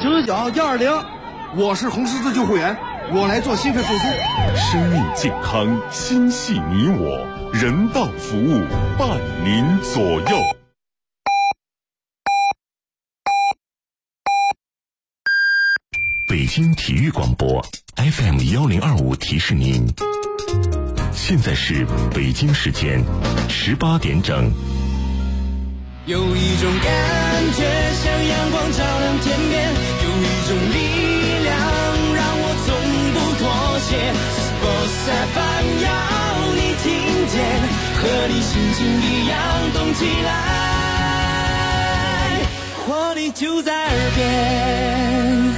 99-120， 我是红十字救护员，我来做心肺复苏。 生命健康，心系你我，人道服务伴您左右。北京体育广播 FM1025提示您，现在是北京时间18点整。 有一种感觉像阳光照亮天边，有一种力量让我从不妥协。Sports FM 要你听见，和你心情一样动起来，活力就在耳边。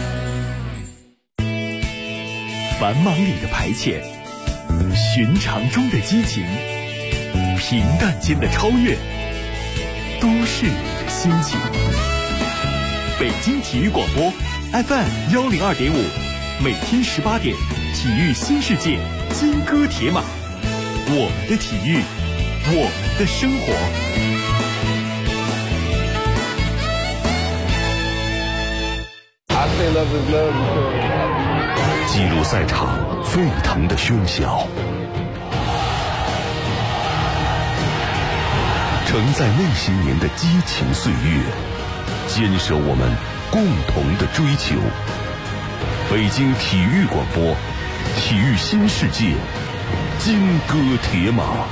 繁忙里的排遣，寻常中的激情，平淡间的超越，都是你的心情。北京体育广播 FM102.5，每天18点，体育新世界，金戈铁马，我们的体育，我们的生活。 记录赛场沸腾的喧嚣，承载那些年的激情岁月，坚守我们共同的追求。北京体育广播，体育新世界，金戈铁马。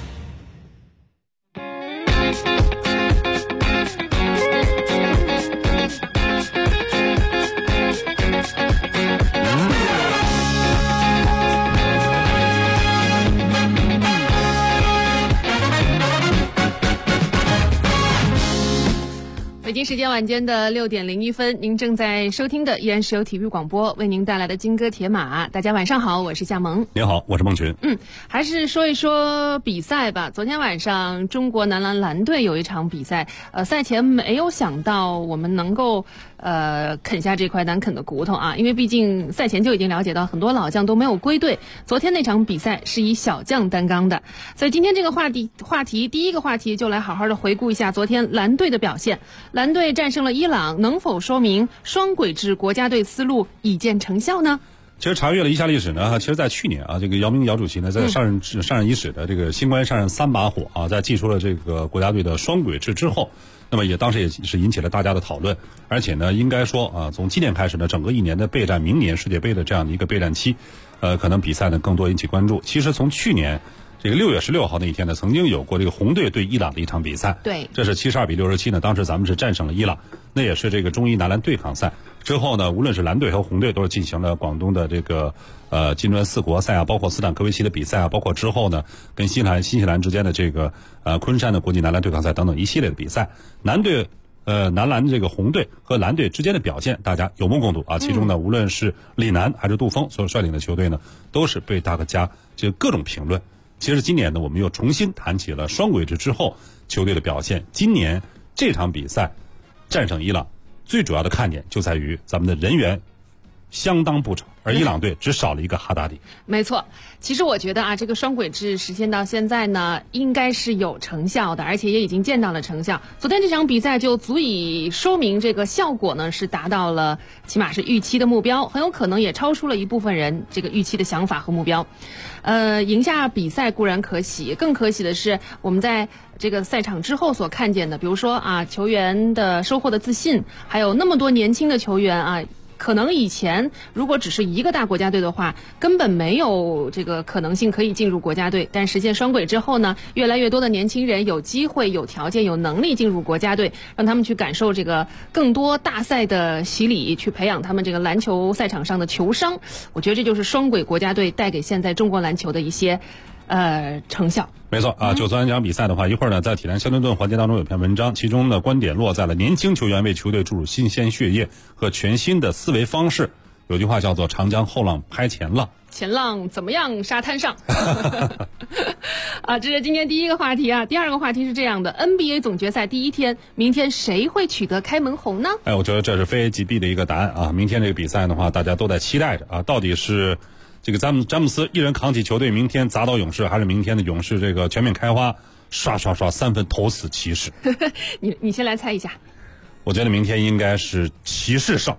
北京时间晚间的6点01分，您正在收听的依然是由体育广播为您带来的金戈铁马。大家晚上好，我是夏萌。 您好，我是孟群。 还是说一说比赛吧。昨天晚上中国男篮蓝队有一场比赛，赛前没有想到我们能够啃下这块难啃的骨头啊，因为毕竟赛前就已经了解到很多老将都没有归队。昨天那场比赛是以小将担纲的，所以今天这个话题第一个话题就来好好的回顾一下昨天蓝队的表现。蓝队战胜了伊朗，能否说明双轨制国家队思路已见成效呢？ 其实查阅了一下历史呢，其实在去年啊，这个姚明姚主席呢在上任伊始的这个新官上任3把火啊，在祭出了这个国家队的双轨制之后，那么当时也是引起了大家的讨论，而且呢，应该说啊，从今年开始呢，整个一年的备战明年世界杯的这样的一个备战期，可能比赛呢更多引起关注。其实从去年这个6月16号那一天呢，曾经有过这个红队对伊朗的一场比赛， 对，这是72比67呢，当时咱们是战胜了伊朗，那也是这个中伊男篮对抗赛。之后呢，无论是蓝队和红队都是进行了广东的这个金砖4国赛啊，包括斯坦科维奇的比赛啊，包括之后呢跟新西兰之间的这个昆山的国际男篮对抗赛等等一系列的比赛。男篮这个红队和蓝队之间的表现大家有目共睹啊，其中呢无论是李楠还是杜峰所率领的球队呢，都是被大家就各种评论。其实今年呢，我们又重新谈起了双轨制之后球队的表现。今年这场比赛战胜伊朗，最主要的看点就在于咱们的人员相当不少，而伊朗队只少了一个哈达迪。 没错，其实我觉得啊，这个双轨制实现到现在呢，应该是有成效的，而且也已经见到了成效。昨天这场比赛就足以说明这个效果呢是达到了起码是预期的目标，很有可能也超出了一部分人这个预期的想法和目标。赢下比赛固然可喜，更可喜的是我们在这个赛场之后所看见的，比如说啊，球员的收获的自信，还有那么多年轻的球员啊。可能以前如果只是一个大国家队的话，根本没有这个可能性可以进入国家队，但实现双轨之后呢，越来越多的年轻人有机会、有条件、有能力进入国家队，让他们去感受这个更多大赛的洗礼，去培养他们这个篮球赛场上的球商。我觉得这就是双轨国家队带给现在中国篮球的一些成效。 没错啊，就昨天这场比赛的话，一会儿呢在体坛相对论环节当中有篇文章，其中的观点落在了年轻球员为球队注入新鲜血液和全新的思维方式。有句话叫做长江后浪拍前浪， 前浪怎么样沙滩上啊，这是今天第一个话题啊。第二个话题是这样的， NBA 总决赛第一天，明天谁会取得开门红呢？ 我觉得这是非 A 即 B 的一个答案啊。明天这个比赛的话，大家都在期待着啊，到底是这个詹姆斯一人扛起球队明天砸倒勇士，还是明天的勇士这个全面开花，刷3分投死骑士？ 你先来猜一下。 我觉得明天应该是骑士胜。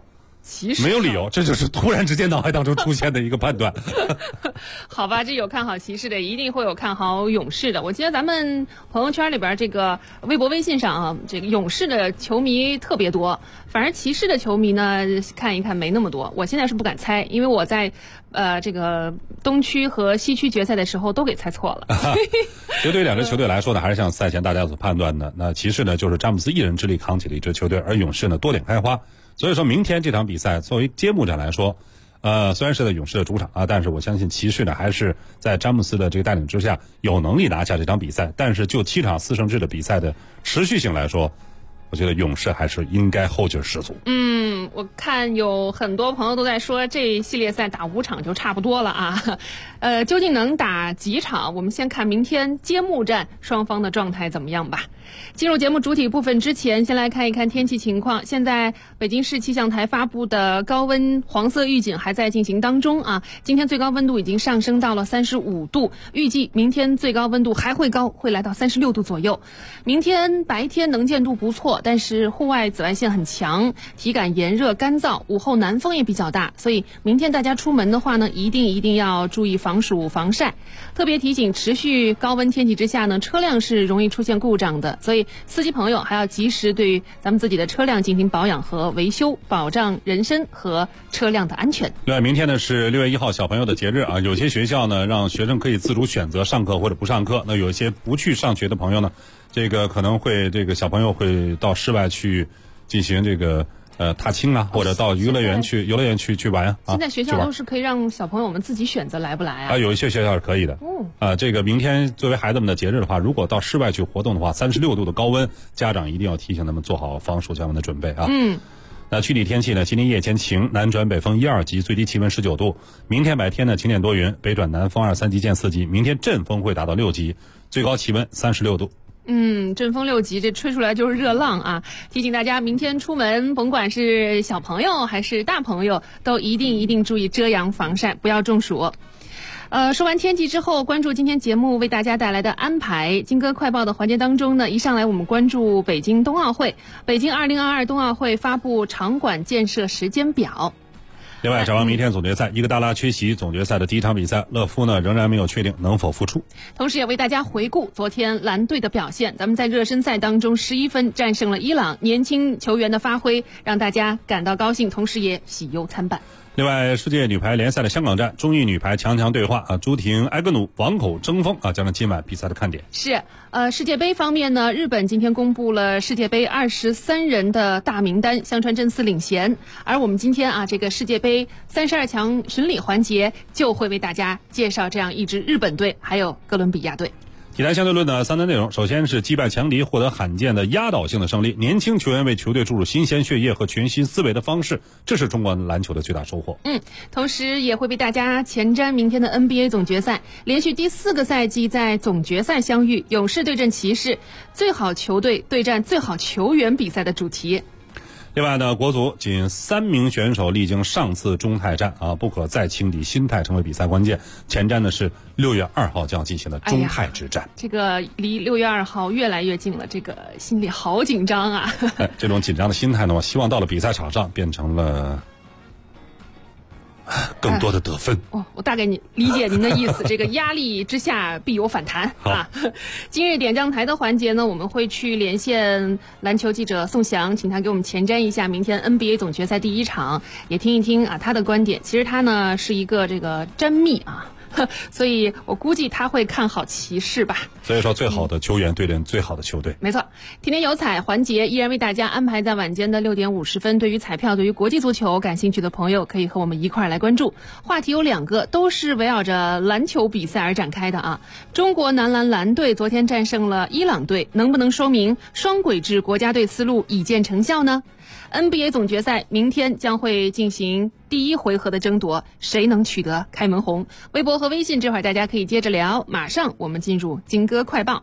骑士没有理由，这就是突然之间脑海当中出现的一个判断。 好吧，这有看好骑士的，一定会有看好勇士的。我记得咱们朋友圈里边这个微博、微信上啊，这个勇士的球迷特别多，反而骑士的球迷呢，看一看没那么多。我现在是不敢猜，因为我在这个东区和西区决赛的时候都给猜错了。 其实对于两支球队来说呢，还是像赛前大家所判断的，那骑士呢就是詹姆斯一人之力扛起了一支球队，而勇士呢多点开花。所以说明天这场比赛作为揭幕战来说，虽然是在勇士的主场啊，但是我相信骑士呢还是在詹姆斯的这个带领之下有能力拿下这场比赛。但是就7场4胜制的比赛的持续性来说，我觉得勇士还是应该后劲十足。 我看有很多朋友都在说这系列赛打5场就差不多了啊。究竟能打几场？我们先看明天揭幕战双方的状态怎么样吧。进入节目主体部分之前，先来看一看天气情况。现在北京市气象台发布的高温黄色预警还在进行当中啊。今天最高温度已经上升到了35度，预计明天最高温度还会高，会来到36度左右。明天白天能见度不错，但是户外紫外线很强，体感炎热干燥，午后南风也比较大，所以明天大家出门的话呢，一定要注意防暑防晒。特别提醒，持续高温天气之下呢，车辆是容易出现故障的，所以司机朋友还要及时对咱们自己的车辆进行保养和维修，保障人身和车辆的安全。 另外，明天呢是6月1号小朋友的节日啊，有些学校呢让学生可以自主选择上课或者不上课，那有一些不去上学的朋友呢，这个可能会这个小朋友会到室外去进行这个踏青啊，或者到游乐园去玩啊。 现在学校都是可以让小朋友们自己选择来不来啊？ 有一些学校是可以的。这个明天作为孩子们的节日的话，如果到室外去活动的话，36度的高温，家长一定要提醒他们做好防暑降温的准备啊。那具体天气呢？今天夜间晴，南转北风1、2级，最低气温19度。明天白天呢，晴点多云，北转南风2、3级见4级。明天阵风会达到6级，最高气温36度。 阵风6级，这吹出来就是热浪啊！提醒大家，明天出门，甭管是小朋友还是大朋友，都一定注意遮阳防晒，不要中暑。说完天气之后，关注今天节目为大家带来的安排。金歌快报的环节当中呢，一上来我们关注北京冬奥会。北京2022冬奥会发布场馆建设时间表。 另外，展望明天总决赛，伊戈达拉缺席总决赛的第一场比赛，勒夫呢仍然没有确定能否复出。 同时也为大家回顾昨天蓝队的表现。咱们在热身赛当中11分战胜了伊朗，年轻球员的发挥让大家感到高兴，同时也喜忧参半。 另外，世界女排联赛的香港站，中意女排强对话啊，朱婷、埃格努王口争锋啊，将是今晚比赛的看点。 是，世界杯方面呢，日本今天公布了世界杯23人的大名单，香川真司领衔。而我们今天啊，这个世界杯32强巡礼环节就会为大家介绍这样一支日本队，还有哥伦比亚队。 体坛相对论的3单内容，首先是击败强敌，获得罕见的压倒性的胜利。年轻球员为球队注入新鲜血液和全新思维的方式，这是中国篮球的最大收获。 同时也会为大家前瞻明天的 NBA 总决赛，连续第4个赛季在总决赛相遇，勇士对阵骑士，最好球队对战最好球员比赛的主题。 另外呢，国足仅3名选手历经上次中泰战啊，不可再轻敌，心态成为比赛关键。前瞻的是6月2号将进行的中泰之战。 这个离6月2号越来越近了，这个心里好紧张啊！ 这种紧张的心态呢，我希望到了比赛场上变成了更多的得分。 我大概理解您的意思，这个压力之下必有反弹啊。今日点将台的环节呢，我们会去连线篮球记者宋翔，请他给我们前瞻一下明天 NBA 总决赛第1场，也听一听啊他的观点。其实他呢是一个这个詹密啊。所以我估计他会看好骑士吧。 所以说，最好的球员对阵最好的球队。 没错，天天有彩环节依然为大家安排在晚间的6点50分。对于彩票、对于国际足球感兴趣的朋友，可以和我们一块来关注。话题有2个，都是围绕着篮球比赛而展开的啊。中国男篮蓝队昨天战胜了伊朗队，能不能说明双轨制国家队思路已见成效呢？NBA 总决赛明天将会进行第1回合的争夺，谁能取得开门红？微博和微信这会儿大家可以接着聊。马上我们进入金歌快报。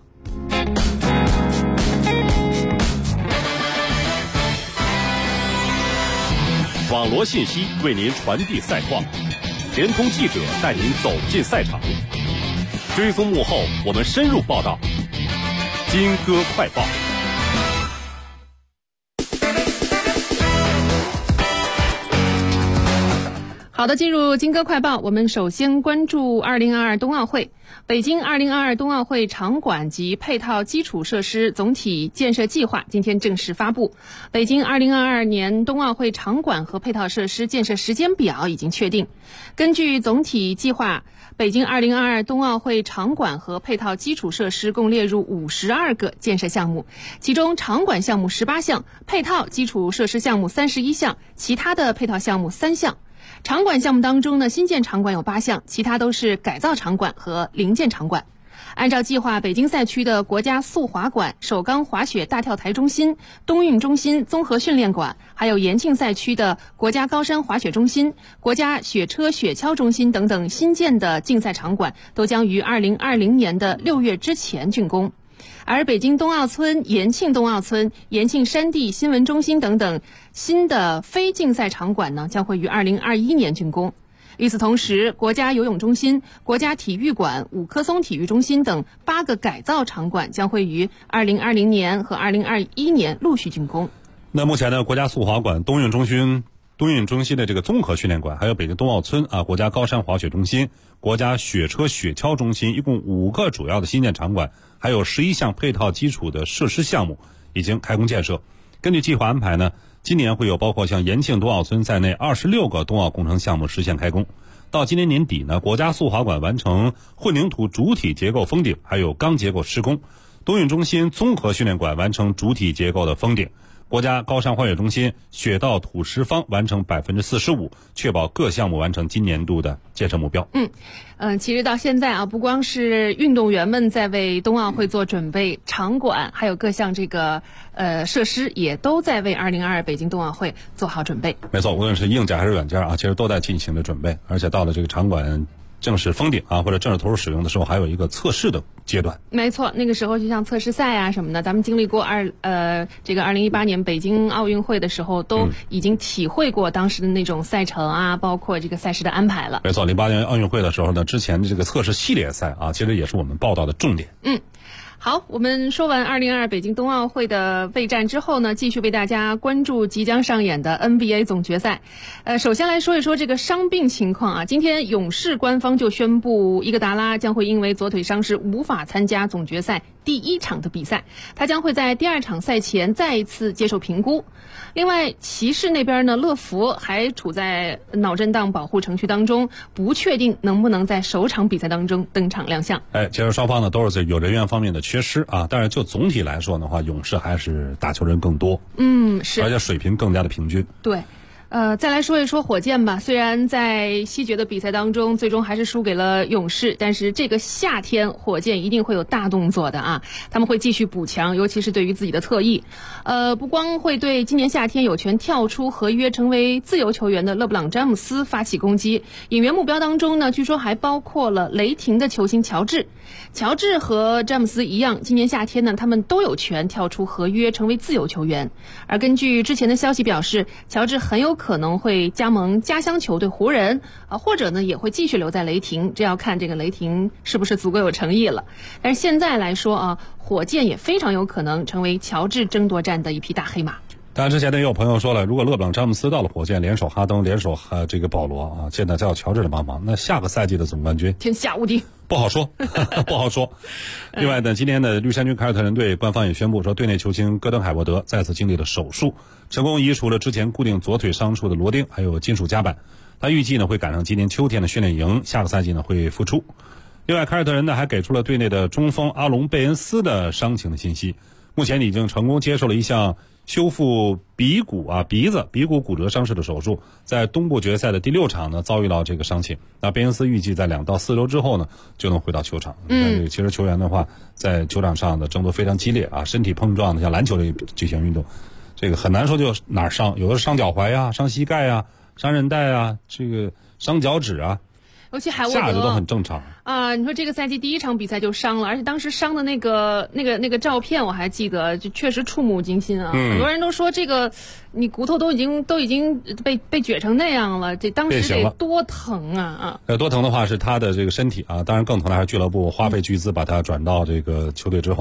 网罗信息为您传递赛况，联通记者带您走进赛场，追踪幕后我们深入报道。金歌快报。 好的，进入金歌快报，我们首先关注2022冬奥会。北京2022冬奥会场馆及配套基础设施总体建设计划今天正式发布。北京2022年冬奥会场馆和配套设施建设时间表已经确定。根据总体计划，北京2022冬奥会场馆和配套基础设施共列入52个建设项目，其中场馆项目18项，配套基础设施项目31项，其他的配套项目3项。场馆项目当中呢，新建场馆有8项，其他都是改造场馆和零建场馆。按照计划，北京赛区的国家速滑馆、首钢滑雪大跳台中心、冬运中心综合训练馆，还有延庆赛区的国家高山滑雪中心、国家雪车雪橇中心等等新建的竞赛场馆，都将于2020年的6月之前竣工。而北京冬奥村、延庆冬奥村、延庆山地新闻中心等等新的非竞赛场馆呢，将会于2021年竣工。与此同时，国家游泳中心、国家体育馆、五棵松体育中心等8个改造场馆将会于2020年和2021年陆续竣工。 那目前呢，国家速滑馆、冬运中心的这个综合训练馆，还有北京冬奥村啊、国家高山滑雪中心、国家雪车雪橇中心，一共5个主要的新建场馆，还有11项配套基础的设施项目已经开工建设。根据计划安排呢，今年会有包括像延庆冬奥村在内26个冬奥工程项目实现开工。到今年年底呢，国家速滑馆完成混凝土主体结构封顶，还有钢结构施工；冬运中心综合训练馆完成主体结构的封顶。国家高山滑雪中心雪道土石方完成45%，确保各项目完成今年度的建设目标。 其实到现在啊，不光是运动员们在为冬奥会做准备，场馆还有各项这个设施也都在为2022北京冬奥会做好准备。 没错，无论是硬件还是软件啊，其实都在进行着准备，而且到了这个场馆正式封顶啊，或者正式投入使用的时候，还有一个测试的阶段。 没错，那个时候就像测试赛啊什么的，咱们经历过这个2018年北京奥运会的时候，都已经体会过当时的那种赛程啊，包括这个赛事的安排了。 没错，08年奥运会的时候呢，之前的这个测试系列赛啊，其实也是我们报道的重点。 好，我们说完2022北京冬奥会的备战之后呢，继续为大家关注即将上演的 NBA 总决赛。首先来说一说这个伤病情况啊。今天勇士官方就宣布，伊戈达拉将会因为左腿伤势无法参加总决赛第1场的比赛，他将会在第2场赛前再一次接受评估。另外，骑士那边呢，乐福还处在脑震荡保护程序当中，不确定能不能在首场比赛当中登场亮相。 其实双方呢都是有人员方面的缺失啊，但是就总体来说的话，勇士还是打球人更多， 是， 而且水平更加的平均。 对。再来说一说火箭吧。虽然在西决的比赛当中，最终还是输给了勇士，但是这个夏天火箭一定会有大动作的啊！他们会继续补强，尤其是对于自己的侧翼。不光会对今年夏天有权跳出合约成为自由球员的勒布朗·詹姆斯发起攻击，引援目标当中呢，据说还包括了雷霆的球星乔治。乔治和詹姆斯一样，今年夏天呢，他们都有权跳出合约成为自由球员。而根据之前的消息表示，乔治很有可能会加盟家乡球队湖人，或者呢也会继续留在雷霆，这要看这个雷霆是不是足够有诚意了。但是现在来说啊，火箭也非常有可能成为乔治争夺战的一匹大黑马。 当然之前呢也有朋友说了，如果勒布朗·詹姆斯到了火箭，联手哈登，联手这个保罗啊，现在叫乔治的帮忙，那下个赛季的总冠军天下无敌， 不好说不好说。另外呢，今天的绿衫军凯尔特人队官方也宣布说，队内球星戈登·海沃德再次经历了手术，成功移除了之前固定左腿伤处的螺钉还有金属夹板，他预计呢会赶上今年秋天的训练营，下个赛季呢会复出。另外，凯尔特人呢还给出了队内的中锋阿隆·贝恩斯的伤情的信息，目前已经成功接受了一项修复鼻骨骨折伤势的手术，在东部决赛的第6场呢遭遇到这个伤情。那贝恩斯预计在2到4周之后呢就能回到球场。其实球员的话在球场上的争夺非常激烈啊，身体碰撞的像篮球这项运动，这个很难说就哪儿伤，有的是伤脚踝啊、伤膝盖啊、伤韧带啊、这个伤脚趾啊。 尤其海沃德下着都很正常啊！你说这个赛季第1场比赛就伤了，而且当时伤的那个照片我还记得，就确实触目惊心啊！很多人都说这个你骨头都已经被撅成那样了，这当时得多疼啊！ 多疼的话是他的这个身体啊，当然更疼的还是俱乐部花费巨资把他转到这个球队之后。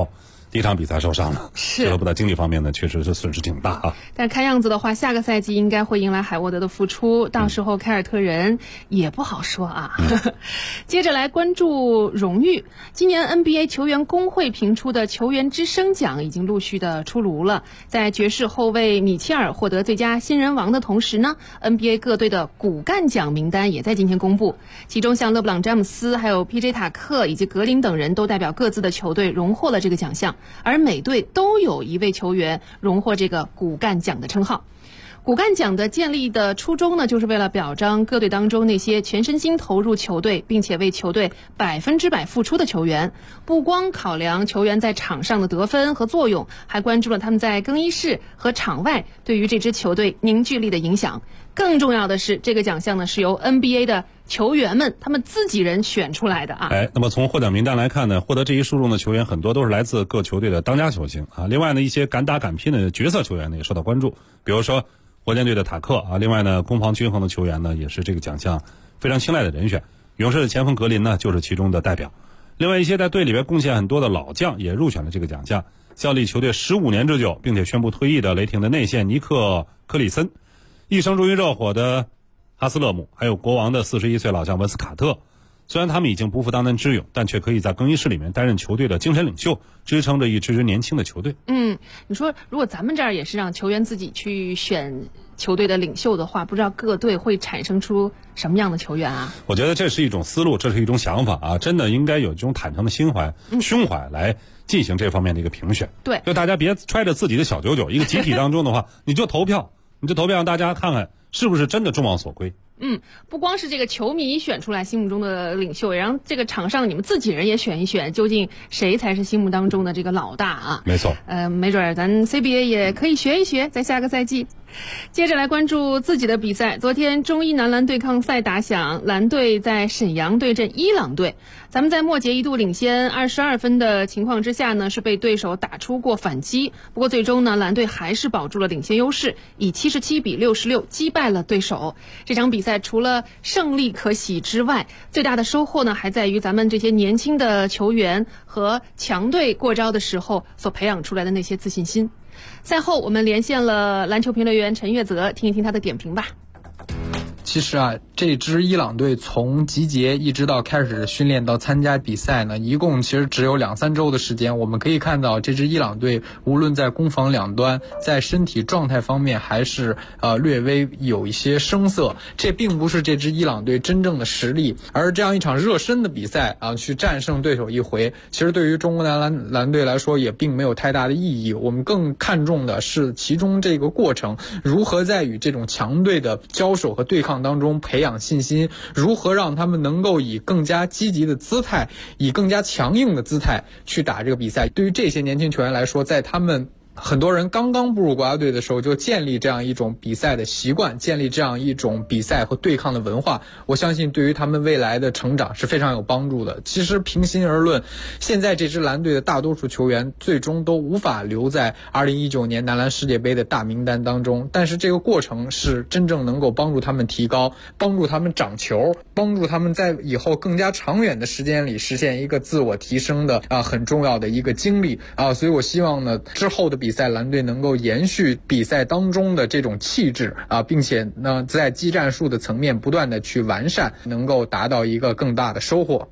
第一场比赛受伤了，俱乐部在经济方面呢确实是损失挺大啊。 但看样子的话，下个赛季应该会迎来海沃德的复出，到时候凯尔特人也不好说啊。接着来关注荣誉，今年 NBA 球员工会评出的球员之声奖已经陆续的出炉了。在爵士后卫米切尔获得最佳新人王的同时呢， NBA 各队的骨干奖名单也在今天公布，其中像勒布朗詹姆斯还有 PJ 塔克以及格林等人都代表各自的球队荣获了这个奖项，而每队都有一位球员荣获这个骨干奖的称号。骨干奖的建立的初衷呢，就是为了表彰各队当中那些全身心投入球队并且为球队100%付出的球员，不光考量球员在场上的得分和作用，还关注了他们在更衣室和场外对于这支球队凝聚力的影响。更重要的是，这个奖项呢是由 NBA 的球员们他们自己人选出来的啊。 那么从获奖名单来看呢，获得这一殊荣的球员很多都是来自各球队的当家球星啊。另外呢，一些敢打敢拼的角色球员呢也受到关注，比如说火箭队的塔克啊。另外呢，攻防均衡的球员呢也是这个奖项非常青睐的人选。勇士的前锋格林呢就是其中的代表。另外一些在队里边贡献很多的老将也入选了这个奖项，效力球队15年之久并且宣布退役的雷霆的内线尼克科里森，一生助于热火的哈斯勒姆，还有国王的41岁老将文斯卡特。虽然他们已经不复当年之勇，但却可以在更衣室里面担任球队的精神领袖，支撑着一支年轻的球队。 你说如果咱们这儿也是让球员自己去选球队的领袖的话，不知道各队会产生出什么样的球员啊？ 我觉得这是一种思路，这是一种想法啊，真的应该有这种坦诚的胸怀来进行这方面的一个评选。 对， 就大家别揣着自己的小九九，一个集体当中的话，你就投票让大家看看是不是真的众望所归。 不光是这个球迷选出来心目中的领袖，然后这个场上你们自己人也选一选，究竟谁才是心目当中的这个老大啊？ 没错。 没准咱 CBA 也可以学一学，在下个赛季。接着来关注自己的比赛，昨天中伊男篮对抗赛打响，蓝队在沈阳对阵伊朗队。咱们在末节一度领先22分的情况之下呢，是被对手打出过反击，不过最终呢，蓝队还是保住了领先优势，以77-66击败了对手。这场比赛除了胜利可喜之外，最大的收获呢，还在于咱们这些年轻的球员和强队过招的时候所培养出来的那些自信心。赛后我们连线了篮球评论员陈月泽，听一听他的点评吧。 其实啊，这支伊朗队从集结一直到开始训练到参加比赛呢，一共其实只有2-3周的时间。我们可以看到，这支伊朗队无论在攻防两端，在身体状态方面还是略微有一些生涩。这并不是这支伊朗队真正的实力，而这样一场热身的比赛啊，去战胜对手一回，其实对于中国男队来说也并没有太大的意义。我们更看重的是其中这个过程，如何在与这种强队的交手和对抗当中培养信心，如何让他们能够以更加积极的姿态，以更加强硬的姿态去打这个比赛。对于这些年轻球员来说，在他们很多人刚刚步入国家队的时候就建立这样一种比赛的习惯，建立这样一种比赛和对抗的文化，我相信对于他们未来的成长是非常有帮助的。其实平心而论，现在这支蓝队的大多数球员最终都无法留在2019年男篮世界杯的大名单当中，但是这个过程是真正能够帮助他们提高，帮助他们长球，帮助他们在以后更加长远的时间里实现一个自我提升的很重要的一个经历啊。所以我希望呢，之后的比赛蓝队能够延续比赛当中的这种气质啊，并且呢在技战术的层面不断的去完善，能够达到一个更大的收获。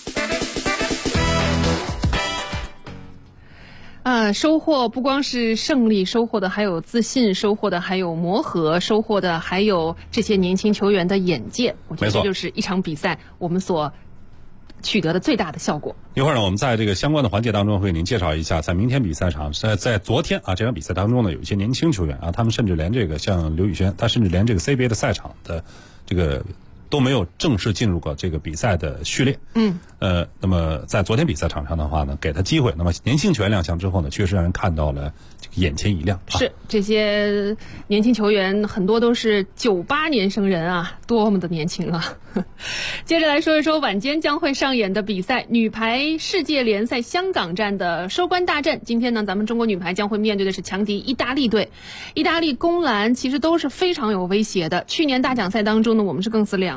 收获不光是胜利，收获的还有自信，收获的还有磨合，收获的还有这些年轻球员的眼界。我觉得这就是一场比赛我们所取得的最大的效果。 一会儿呢，我们在这个相关的环节当中会给您介绍一下，在明天比赛场，在昨天啊这场比赛当中呢，有一些年轻球员啊，他们甚至连这个像刘宇轩，他甚至连这个 CBA 的赛场的这个都没有正式进入过这个比赛的序列。那么在昨天比赛场上的话呢，给他机会，那么年轻球员亮相之后呢，确实让人看到了这个眼前一亮。 是这些年轻球员很多都是98年生人啊，多么的年轻啊！接着来说一说晚间将会上演的比赛，女排世界联赛香港站的收官大战。今天呢，咱们中国女排将会面对的是强敌意大利队。意大利攻篮其实都是非常有威胁的。去年大奖赛当中呢，我们是更是2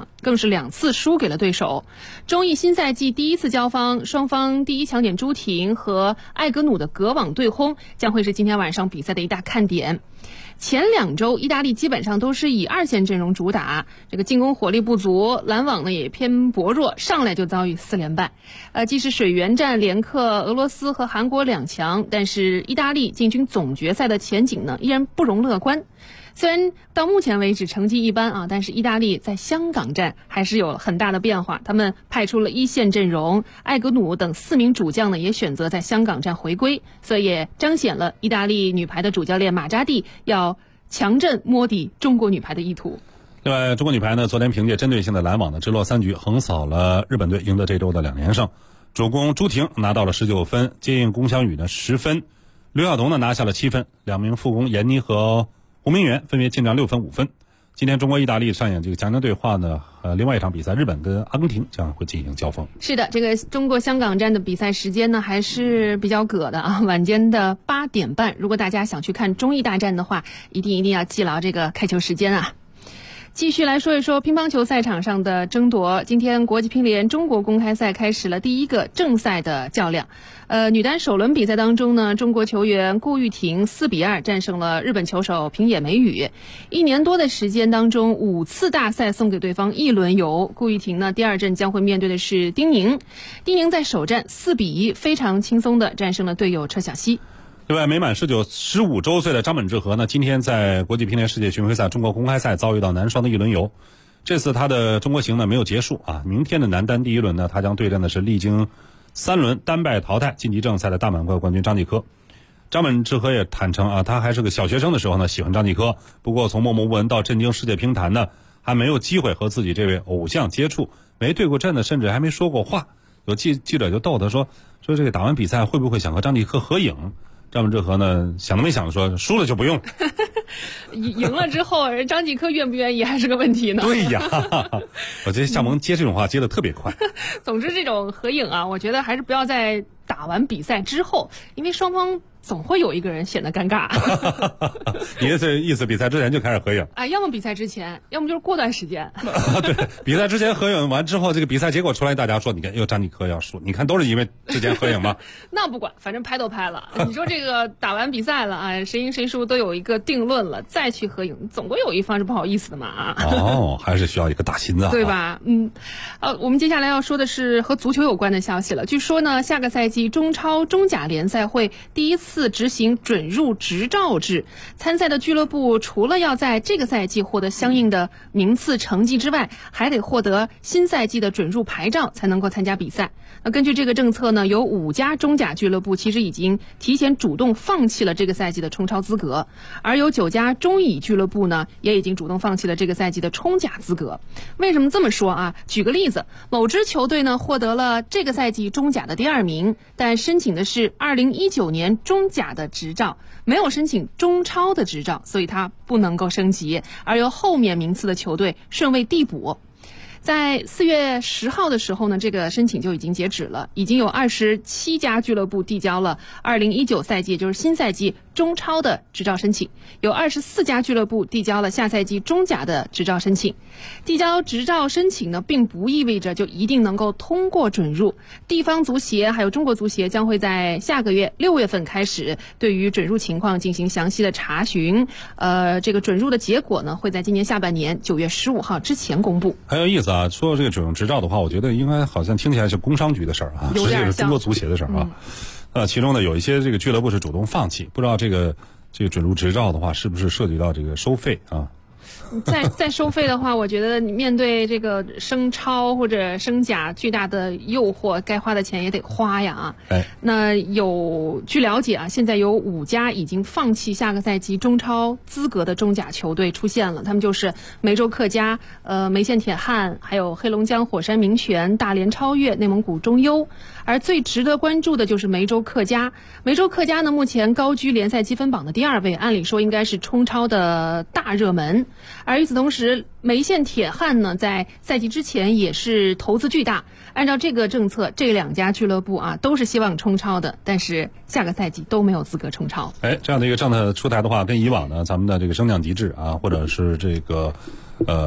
场更是2次输给了对手。中意新赛季第一次交锋，双方第一强点朱婷和艾格努的隔网对轰将会是今天晚上比赛的一大看点。前2周意大利基本上都是以2线阵容主打，这个进攻火力不足，拦网呢也偏薄弱，上来就遭遇4连败。即使水源战连克俄罗斯和韩国2强，但是意大利进军总决赛的前景呢依然不容乐观。虽然到目前为止成绩一般啊，但是意大利在香港站还是有很大的变化。他们派出了1线阵容，艾格努等4名主将呢也选择在香港站回归，所以也彰显了意大利女排的主教练马扎蒂要强阵摸底中国女排的意图。 另外，中国女排呢昨天凭借针对性的拦网呢直落3局，横扫了日本队，赢得这周的2连胜。主攻朱婷拿到了19分，接应龚翔宇呢10分，刘晓彤呢拿下了7分，2名副攻闫妮和胡明媛分别进账6分5分。今天中国意大利上演这个强强对话呢，另外一场比赛日本跟阿根廷将会进行交锋。 是的，这个中国香港站的比赛时间呢还是比较葛的啊，晚间的8点半。如果大家想去看中意大战的话，一定要记牢这个开球时间啊。继续来说一说乒乓球赛场上的争夺。今天国际乒联中国公开赛开始了第一个正赛的较量。女单首轮比赛当中呢，中国球员顾玉婷4-2战胜了日本球手平野美宇。1年多的时间当中，5次大赛送给对方1轮游。顾玉婷呢，第2阵将会面对的是丁宁。丁宁在首战4-1非常轻松的战胜了队友车晓曦。 另外，没满15周岁的张本智和呢，今天在国际乒联世界巡回赛中国公开赛遭遇到男双的1轮游。这次他的中国行呢没有结束啊，明天的男单第1轮呢，他将对阵的是历经3轮单败淘汰晋级正赛的大满贯冠军张继科。张本智和也坦诚啊，他还是个小学生的时候呢喜欢张继科，不过从默默无闻到震惊世界乒坛呢，还没有机会和自己这位偶像接触，没对过阵呢，甚至还没说过话。有记者就逗他说这个打完比赛会不会想和张继科合影？张本智和呢想都没想说输了就不用。 赢了之后人张继科愿不愿意还是个问题呢。 对呀，我觉得夏萌接这种话接得特别快。 总之这种合影啊，我觉得还是不要在打完比赛之后，因为双方总会有一个人显得尴尬。 你的意思比赛之前就开始合影？ 要么比赛之前，要么就是过段时间。 对，比赛之前合影完之后，这个比赛结果出来，大家说你看又张继科要输，你看都是因为之前合影吗？ 那不管，反正拍都拍了。你说这个打完比赛了啊，谁赢谁输都有一个定论了，再去合影，总归有一方是不好意思的嘛啊。 哦，还是需要一个大心脏， 对吧？我们接下来要说的是和足球有关的消息了。据说呢，下个赛季中超、中甲联赛会第一次执行准入执照制，参赛的俱乐部除了要在这个赛季获得相应的名次成绩之外，还得获得新赛季的准入牌照才能够参加比赛。根据这个政策呢，有5家中甲俱乐部其实已经提前主动放弃了这个赛季的冲超资格，而有9家中乙俱乐部呢也已经主动放弃了这个赛季的冲甲资格。为什么这么说啊？举个例子，某支球队呢获得了这个赛季中甲的第2名，但申请的是2019年中甲的执照，没有申请中超的执照，所以他不能够升级，而由后面名次的球队顺位递补。在4月10号的时候呢，这个申请就已经截止了，已经有27家俱乐部递交了2019赛季，就是新赛季中超的执照申请，有24家俱乐部递交了下赛季中甲的执照申请。递交执照申请呢，并不意味着就一定能够通过准入。地方足协还有中国足协将会在下个月6月份开始对于准入情况进行详细的查询。这个准入的结果呢，会在今年下半年9月15号之前公布。 很有意思啊，说这个准入执照的话，我觉得应该好像听起来是工商局的事儿啊，实际是中国足协的事儿啊。其中呢有一些这个俱乐部是主动放弃，不知道这个准入执照的话是不是涉及到这个收费啊？ 再收费的话，我觉得你面对这个升超或者升甲巨大的诱惑，该花的钱也得花呀啊。那据了解啊，现在有5家已经放弃下个赛季中超资格的中甲球队出现了，他们就是梅州客家、梅县铁汉，还有黑龙江火山名泉、大连超越、内蒙古中优。而最值得关注的就是梅州客家。梅州客家呢，目前高居联赛积分榜的第2位，按理说应该是冲超的大热门。而与此同时，梅县铁汉呢，在赛季之前也是投资巨大。按照这个政策，这2家俱乐部啊都是希望冲超的，但是下个赛季都没有资格冲超。 这样的一个政策出台的话，跟以往呢咱们的这个升降机制啊，或者是这个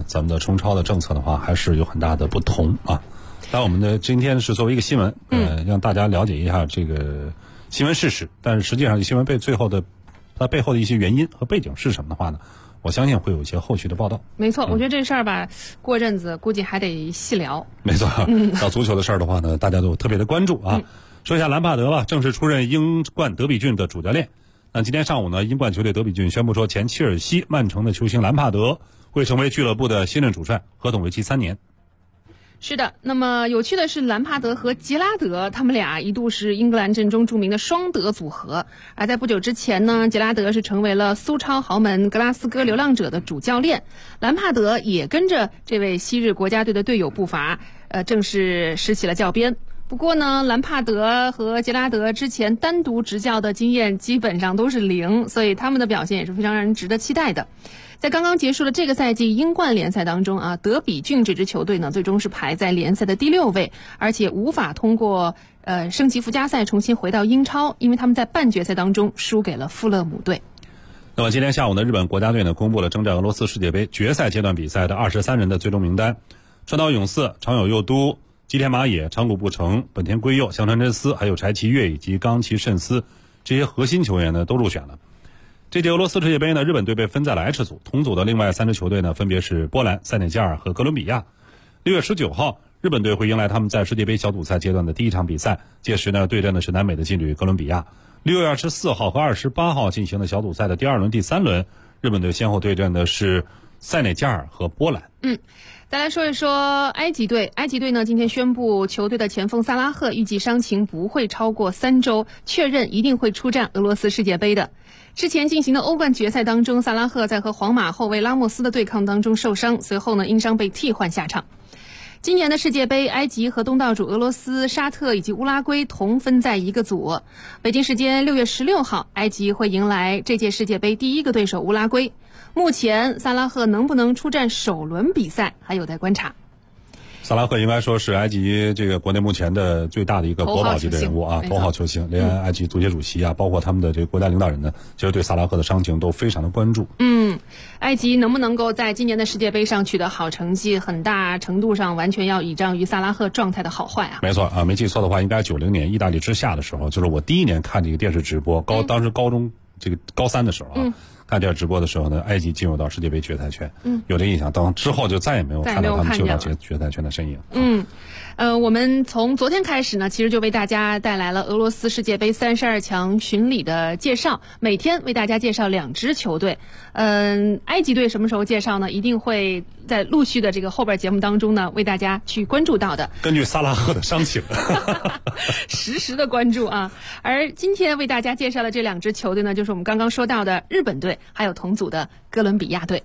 咱们的冲超的政策的话，还是有很大的不同啊。当然，我们的今天是作为一个新闻，让大家了解一下这个新闻事实。但是实际上，新闻它背后的一些原因和背景是什么的话呢？我相信会有一些后续的报道。 没错，我觉得这事儿吧，过阵子估计还得细聊。 没错，到足球的事儿的话呢，大家都特别的关注啊。说一下兰帕德吧，正式出任英冠德比郡的主教练。那今天上午呢，英冠球队德比郡宣布说，前切尔西、曼城的球星兰帕德会成为俱乐部的新任主帅，合同为期3年。 是的，那么有趣的是，兰帕德和杰拉德他们俩一度是英格兰阵中著名的双德组合。而在不久之前呢，杰拉德是成为了苏超豪门格拉斯哥流浪者的主教练，兰帕德也跟着这位昔日国家队的队友步伐，正式拾起了教鞭。不过呢，兰帕德和杰拉德之前单独执教的经验基本上都是0，所以他们的表现也是非常让人值得期待的。在刚刚结束的这个赛季英冠联赛当中啊，德比郡这支球队呢，最终是排在联赛的第6位，而且无法通过升级附加赛重新回到英超，因为他们在半决赛当中输给了富勒姆队。 那么今天下午呢，日本国家队呢公布了征战俄罗斯世界杯决赛阶段比赛的23人的最终名单，川岛永嗣、长友佑都、吉田麻也、长谷部诚、本田圭佑、香川真司，还有柴崎岳以及冈崎慎司这些核心球员呢都入选了。这届俄罗斯世界杯呢，日本队被分在了 H 组，同组的另外3支球队呢，分别是波兰、塞内加尔和哥伦比亚。6月19号，日本队会迎来他们在世界杯小组赛阶段的第一场比赛，届时呢，对阵的是南美的劲旅哥伦比亚。6月24号和28号进行的小组赛的第2轮、第3轮，日本队先后对阵的是塞内加尔和波兰。 再来说一说埃及队。埃及队呢，今天宣布球队的前锋萨拉赫预计伤情不会超过3周，确认一定会出战俄罗斯世界杯的。之前进行的欧冠决赛当中，萨拉赫在和皇马后卫拉莫斯的对抗当中受伤，随后呢因伤被替换下场。今年的世界杯，埃及和东道主俄罗斯、沙特以及乌拉圭同分在一个组。北京时间6月16号，埃及会迎来这届世界杯第一个对手乌拉圭。目前萨拉赫能不能出战首轮比赛还有待观察。 萨拉赫应该说是埃及这个国内目前的最大的一个国宝级的人物啊，头号球星，连埃及足协主席啊，包括他们的这个国家领导人呢，其实对萨拉赫的伤情都非常的关注。 埃及能不能够在今年的世界杯上取得好成绩，很大程度上完全要倚仗于萨拉赫状态的好坏啊。 没错啊，没记错的话，应该90年意大利之夏的时候，就是我第一年看这个电视直播，当时高中这个高3的时候啊。看电视直播的时候呢，埃及进入到世界杯决赛圈，有这印象。等之后就再也没有看到他们进入到决赛圈的身影。 我们从昨天开始呢，其实就为大家带来了俄罗斯世界杯32强巡礼的介绍，每天为大家介绍2支球队。埃及队什么时候介绍呢？一定会在陆续的这个后边节目当中呢，为大家去关注到的。 根据萨拉赫的伤情， 实时的关注啊。而今天为大家介绍的这2支球队呢，就是我们刚刚说到的日本队，还有同组的哥伦比亚队。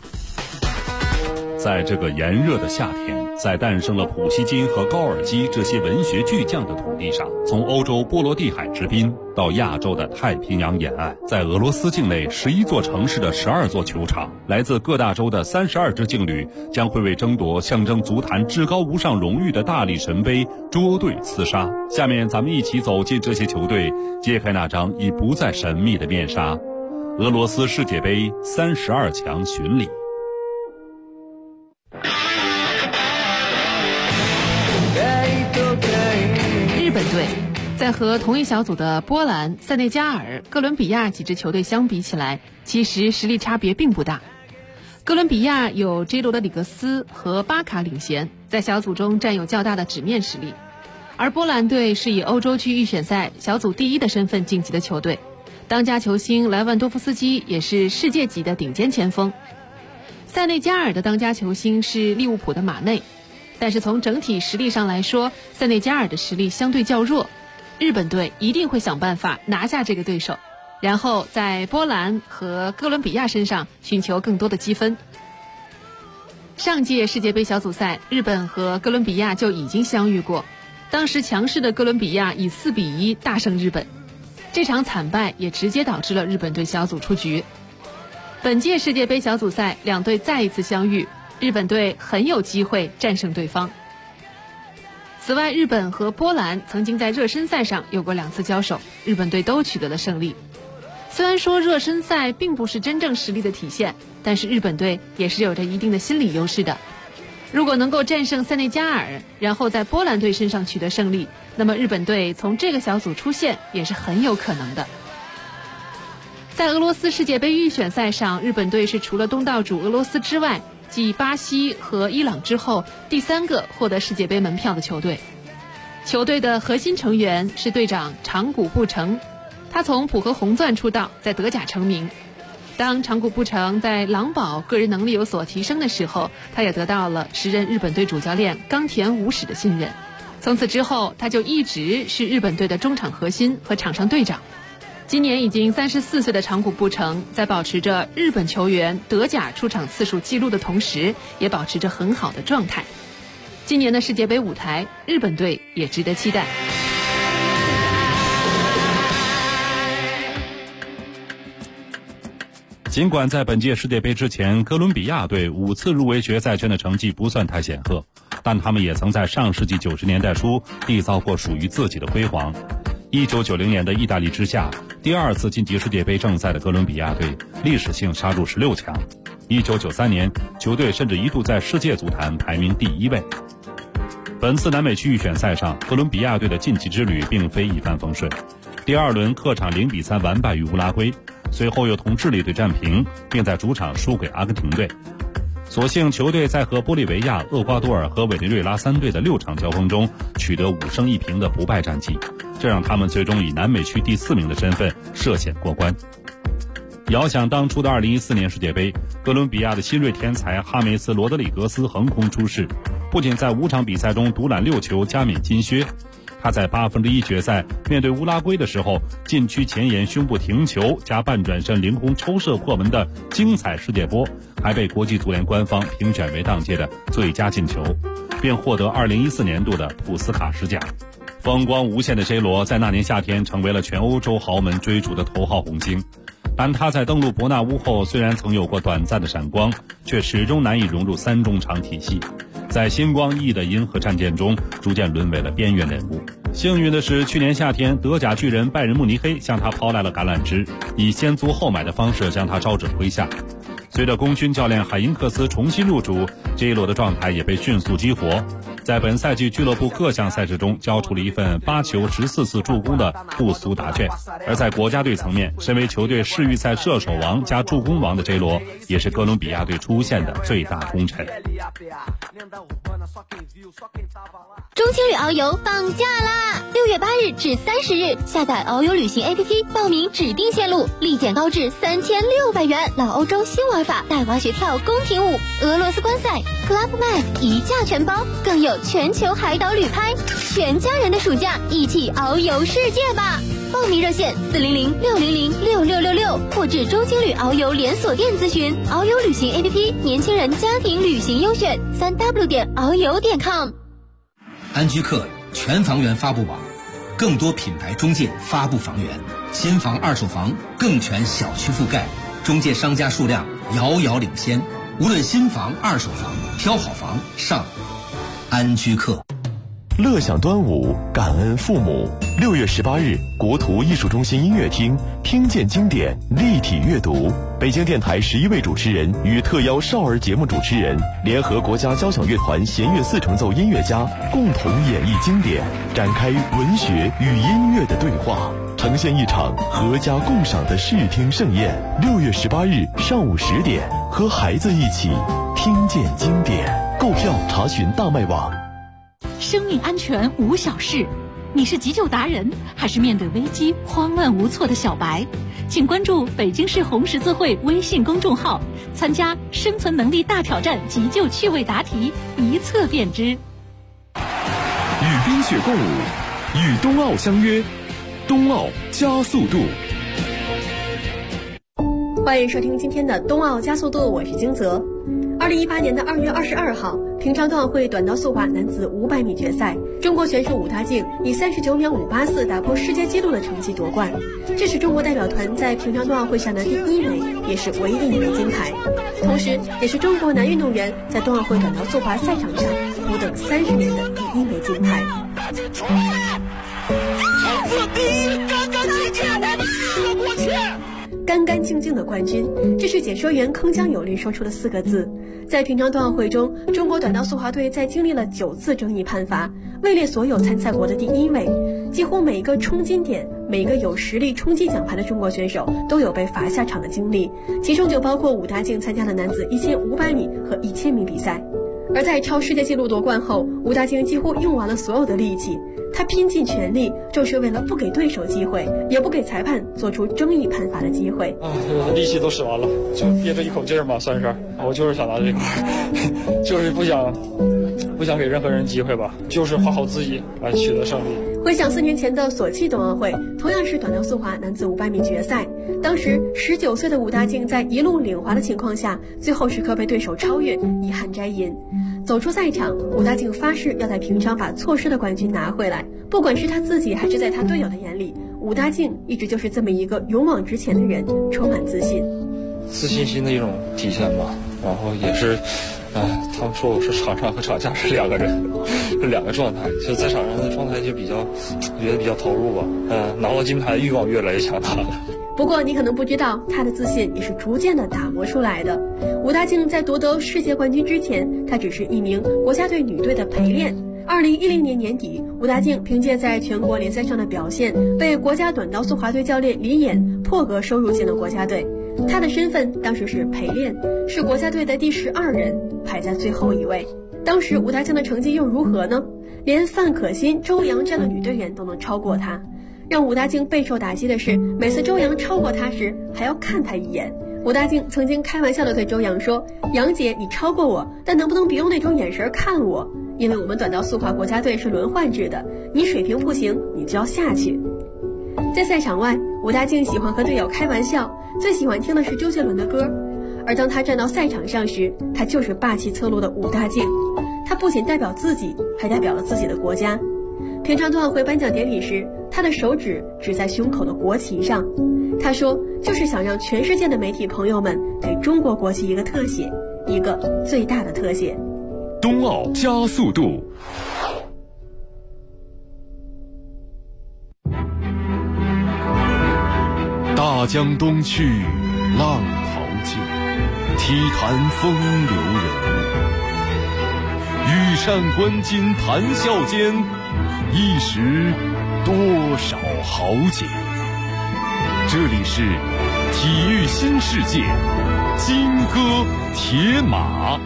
在这个炎热的夏天，在诞生了普希金和高尔基这些文学巨匠的土地上，从欧洲波罗的海之滨到亚洲的太平洋沿岸，在俄罗斯境内11座城市的12座球场，来自各大洲的32支劲旅将会为争夺象征足坛至高无上荣誉的大力神杯捉对厮杀。下面咱们一起走进这些球队，揭开那张已不再神秘的面纱——俄罗斯世界杯32强巡礼。 日本队在和同一小组的波兰、塞内加尔、哥伦比亚几支球队相比起来，其实实力差别并不大。哥伦比亚有 J 罗德里格斯和巴卡领衔，在小组中占有较大的纸面实力。而波兰队是以欧洲区预选赛小组第1的身份晋级的球队，当家球星莱万多夫斯基也是世界级的顶尖前锋。塞内加尔的当家球星是利物浦的马内，但是从整体实力上来说，塞内加尔的实力相对较弱。日本队一定会想办法拿下这个对手，然后在波兰和哥伦比亚身上寻求更多的积分。上届世界杯小组赛，日本和哥伦比亚就已经相遇过，当时强势的哥伦比亚以4-1大胜日本，这场惨败也直接导致了日本队小组出局。本届世界杯小组赛2队再一次相遇，日本队很有机会战胜对方。此外，日本和波兰曾经在热身赛上有过2次交手，日本队都取得了胜利。 虽然说热身赛并不是真正实力的体现，但是日本队也是有着一定的心理优势的。如果能够战胜塞内加尔，然后在波兰队身上取得胜利，那么日本队从这个小组出线也是很有可能的。在俄罗斯世界杯预选赛上，日本队是除了东道主俄罗斯之外，继巴西和伊朗之后第3个获得世界杯门票的球队。球队的核心成员是队长长谷部诚，他从浦和红钻出道，在德甲成名。当长谷部诚在狼堡个人能力有所提升的时候，他也得到了时任日本队主教练冈田武史的信任。从此之后，他就一直是日本队的中场核心和场上队长。今年已经34岁的长谷部诚，在保持着日本球员德甲出场次数记录的同时，也保持着很好的状态。今年的世界杯舞台，日本队也值得期待。 尽管在本届世界杯之前，哥伦比亚队5次入围决赛圈的成绩不算太显赫，但他们也曾在上世纪90年代初缔造过属于自己的辉煌。1990年的意大利之下，第2次晋级世界杯正赛的哥伦比亚队历史性杀入16强。1993年，球队甚至一度在世界足坛排名第1位。本次南美区预选赛上，哥伦比亚队的晋级之旅并非一帆风顺。第2轮客场0-3完败于乌拉圭，随后又同智利队战平，并在主场输给阿根廷队。所幸球队在和玻利维亚、厄瓜多尔和委内瑞拉3队的6场交锋中取得5胜1平的不败战绩，这让他们最终以南美区第4名的身份涉险过关。遥想当初的2014年世界杯，哥伦比亚的新锐天才哈梅斯·罗德里格斯横空出世，不仅在5场比赛中独揽6球加冕金靴，他在1/8决赛面对乌拉圭的时候，禁区前沿胸部停球加半转身凌空抽射破门的精彩世界波，还被国际足联官方评选为当届的最佳进球，并获得2014年度的普斯卡什奖。风光无限的 J 罗在那年夏天成为了全欧洲豪门追逐的头号红星，但他在登陆伯纳乌后虽然曾有过短暂的闪光，却始终难以融入3中场体系，在星光熠熠的银河战舰中逐渐沦为了边缘人物。幸运的是，去年夏天德甲巨人拜仁慕尼黑向他抛来了橄榄枝，以先租后买的方式将他招至麾下。随着功勋教练海因克斯重新入主， J 罗的状态也被迅速激活，在本赛季俱乐部各项赛事中交出了一份8球14次助攻的不俗答卷。而在国家队层面，身为球队世预赛射手王加助攻王的 J 罗，也是哥伦比亚队出现的最大功臣。 中青旅遨游放假啦！6月8日至30日，下载遨游旅行 APP， 报名指定线路，立减高至3600元。老欧洲新玩法，带滑雪跳、宫廷舞、俄罗斯观赛、Club Med 一价全包，更有全球海岛旅拍，全家人的暑假一起遨游世界吧！报名热线400-600-6666，或至中青旅遨游连锁店咨询。遨游旅行 APP， 年轻人家庭旅行优选，3w.遨游.com。 安居客全房源发布网，更多品牌中介发布房源，新房二手房更全小区覆盖，中介商家数量遥遥领先。无论新房二手房，挑好房上安居客。 乐享端午，感恩父母。6月18日，国图艺术中心音乐厅，听见经典，立体阅读。北京电台11位主持人与特邀少儿节目主持人，联合国家交响乐团弦乐4重奏音乐家，共同演绎经典，展开文学与音乐的对话，呈现一场合家共赏的视听盛宴。6月18日上午10点，和孩子一起听见经典。购票查询大麦网。 生命安全无小事，你是急救达人，还是面对危机慌乱无措的小白？请关注北京市红十字会微信公众号，参加生存能力大挑战急救趣味答题，一测便知。 与冰雪共舞，与冬奥相约，冬奥加速度。 欢迎收听今天的冬奥加速度，我是金泽。2018年的2月22号，平昌冬奥会短道速滑男子500米决赛，中国选手武大靖以39秒584打破世界纪录的成绩夺冠，这是中国代表团在平昌冬奥会上的第1枚，也是唯一一枚金牌，同时也是中国男运动员在冬奥会短道速滑赛场上苦等30年的第1枚金牌。 冲刺第一，刚刚击剑，我们日了过去。 干干净净的冠军，这是解说员铿锵有力说出的4个字。在平昌冬奥会中，中国短道速滑队在经历了9次争议判罚，位列所有参赛国的第1位。几乎每一个冲金点，每一个有实力冲击奖牌的中国选手都有被罚下场的经历，其中就包括武大靖参加了男子1500米和1000米比赛。而在超世界纪录夺冠后，武大靖几乎用完了所有的力气，他拼尽全力，就是为了不给对手机会，也不给裁判做出争议判罚的机会。 力气都使完了，就憋着一口劲儿嘛，算是。我就是想拿这块，就是不想给任何人机会吧，就是花好自己来取得胜利。 回想4年前的索契冬奥会，同样是短道速滑男子500米决赛，当时19岁的武大靖在一路领滑的情况下，最后时刻被对手超越，遗憾摘银。走出赛场，武大靖发誓要在平昌把错失的冠军拿回来。不管是他自己还是在他队友的眼里，武大靖一直就是这么一个勇往直前的人，充满自信。 自信心的一种体现吧，然后也是。他们说我是场上和场下是2个人，是2个状态。就在场上的状态就觉得比较投入吧。拿到金牌的欲望越来越强大了。 不过你可能不知道，他的自信也是逐渐的打磨出来的。武大靖在夺得世界冠军之前，他只是一名国家队女队的陪练。2010年年底，武大靖凭借在全国联赛上的表现，被国家短道速滑队教练李岩破格收入进了国家队。他的身份当时是陪练，是国家队的第12人，排在最后一位。当时武大靖的成绩又如何呢？连范可新、周洋这样的女队员都能超过他。让武大靖备受打击的是，每次周洋超过他时，还要看他一眼。武大靖曾经开玩笑地对周洋说：“杨姐，你超过我，但能不能别用那种眼神看我？因为我们短道速滑国家队是轮换制的，你水平不行，你就要下去。”在赛场外，武大靖喜欢和队友开玩笑，最喜欢听的是周杰伦的歌。而当他站到赛场上时，他就是霸气侧路的武大靖。他不仅代表自己，还代表了自己的国家。平昌冬奥会颁奖典礼时，他的手指指在胸口的国旗上，他说就是想让全世界的媒体朋友们给中国国旗一个特写，一个最大的特写。 冬奥加速度。大江东去，浪淘尽，体坛风流人物。羽扇纶巾谈笑间，一时多少豪杰。这里是体育新世界，金戈铁马。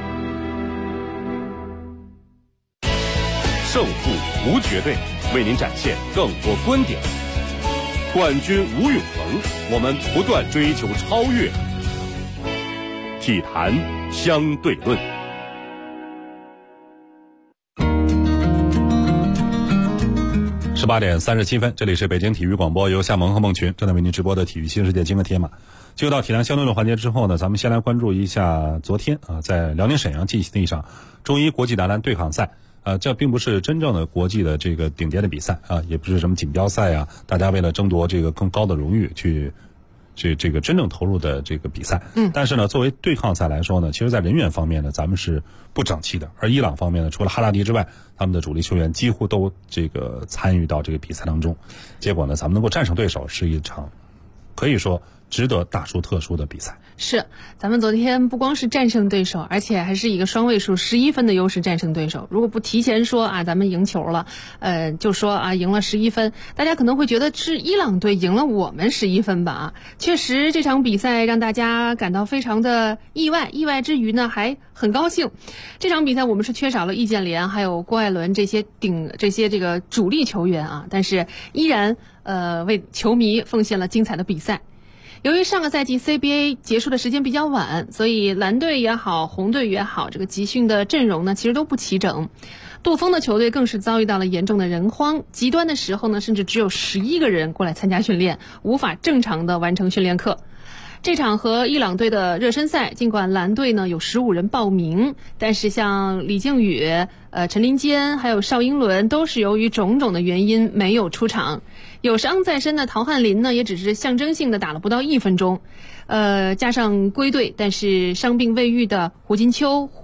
胜负无绝对，为您展现更多观点。冠军无永恒，我们不断追求超越。体坛相对论。 18点37分，这里是北京体育广播，由夏萌和孟群正在为您直播的体育新世界金戈铁马。就到体坛相对论环节之后呢，咱们先来关注一下昨天在辽宁沈阳进行的一场中医国际男篮对抗赛。这并不是真正的国际的这个顶尖的比赛啊，也不是什么锦标赛啊，大家为了争夺这个更高的荣誉去这个真正投入的这个比赛。但是呢，作为对抗赛来说呢，其实在人员方面呢，咱们是不争气的。而伊朗方面呢，除了哈达迪之外，他们的主力球员几乎都这个参与到这个比赛当中。结果呢，咱们能够战胜对手，是一场可以说值得大书特书的比赛。 是，咱们昨天不光是战胜对手，而且还是一个双位数11分的优势战胜对手。如果不提前说啊，咱们赢球了，就说啊赢了11分，大家可能会觉得是伊朗队赢了我们11分吧啊。确实这场比赛让大家感到非常的意外，意外之余呢还很高兴。这场比赛我们是缺少了易建联还有郭艾伦这些这个主力球员啊，但是依然为球迷奉献了精彩的比赛。由于上个赛季 CBA 结束的时间比较晚，所以蓝队也好，红队也好，这个集训的阵容呢其实都不齐整。杜锋的球队更是遭遇到了严重的人荒，极端的时候呢，甚至只有11个人过来参加训练，无法正常的完成训练课。这场和伊朗队的热身赛，尽管蓝队呢有15人报名，但是像李靖宇、陈林坚还有邵英伦都是由于种种的原因没有出场。有伤在身的陶汉林呢，也只是象征性的打了不到1分钟。加上归队，但是伤病未愈的胡金秋、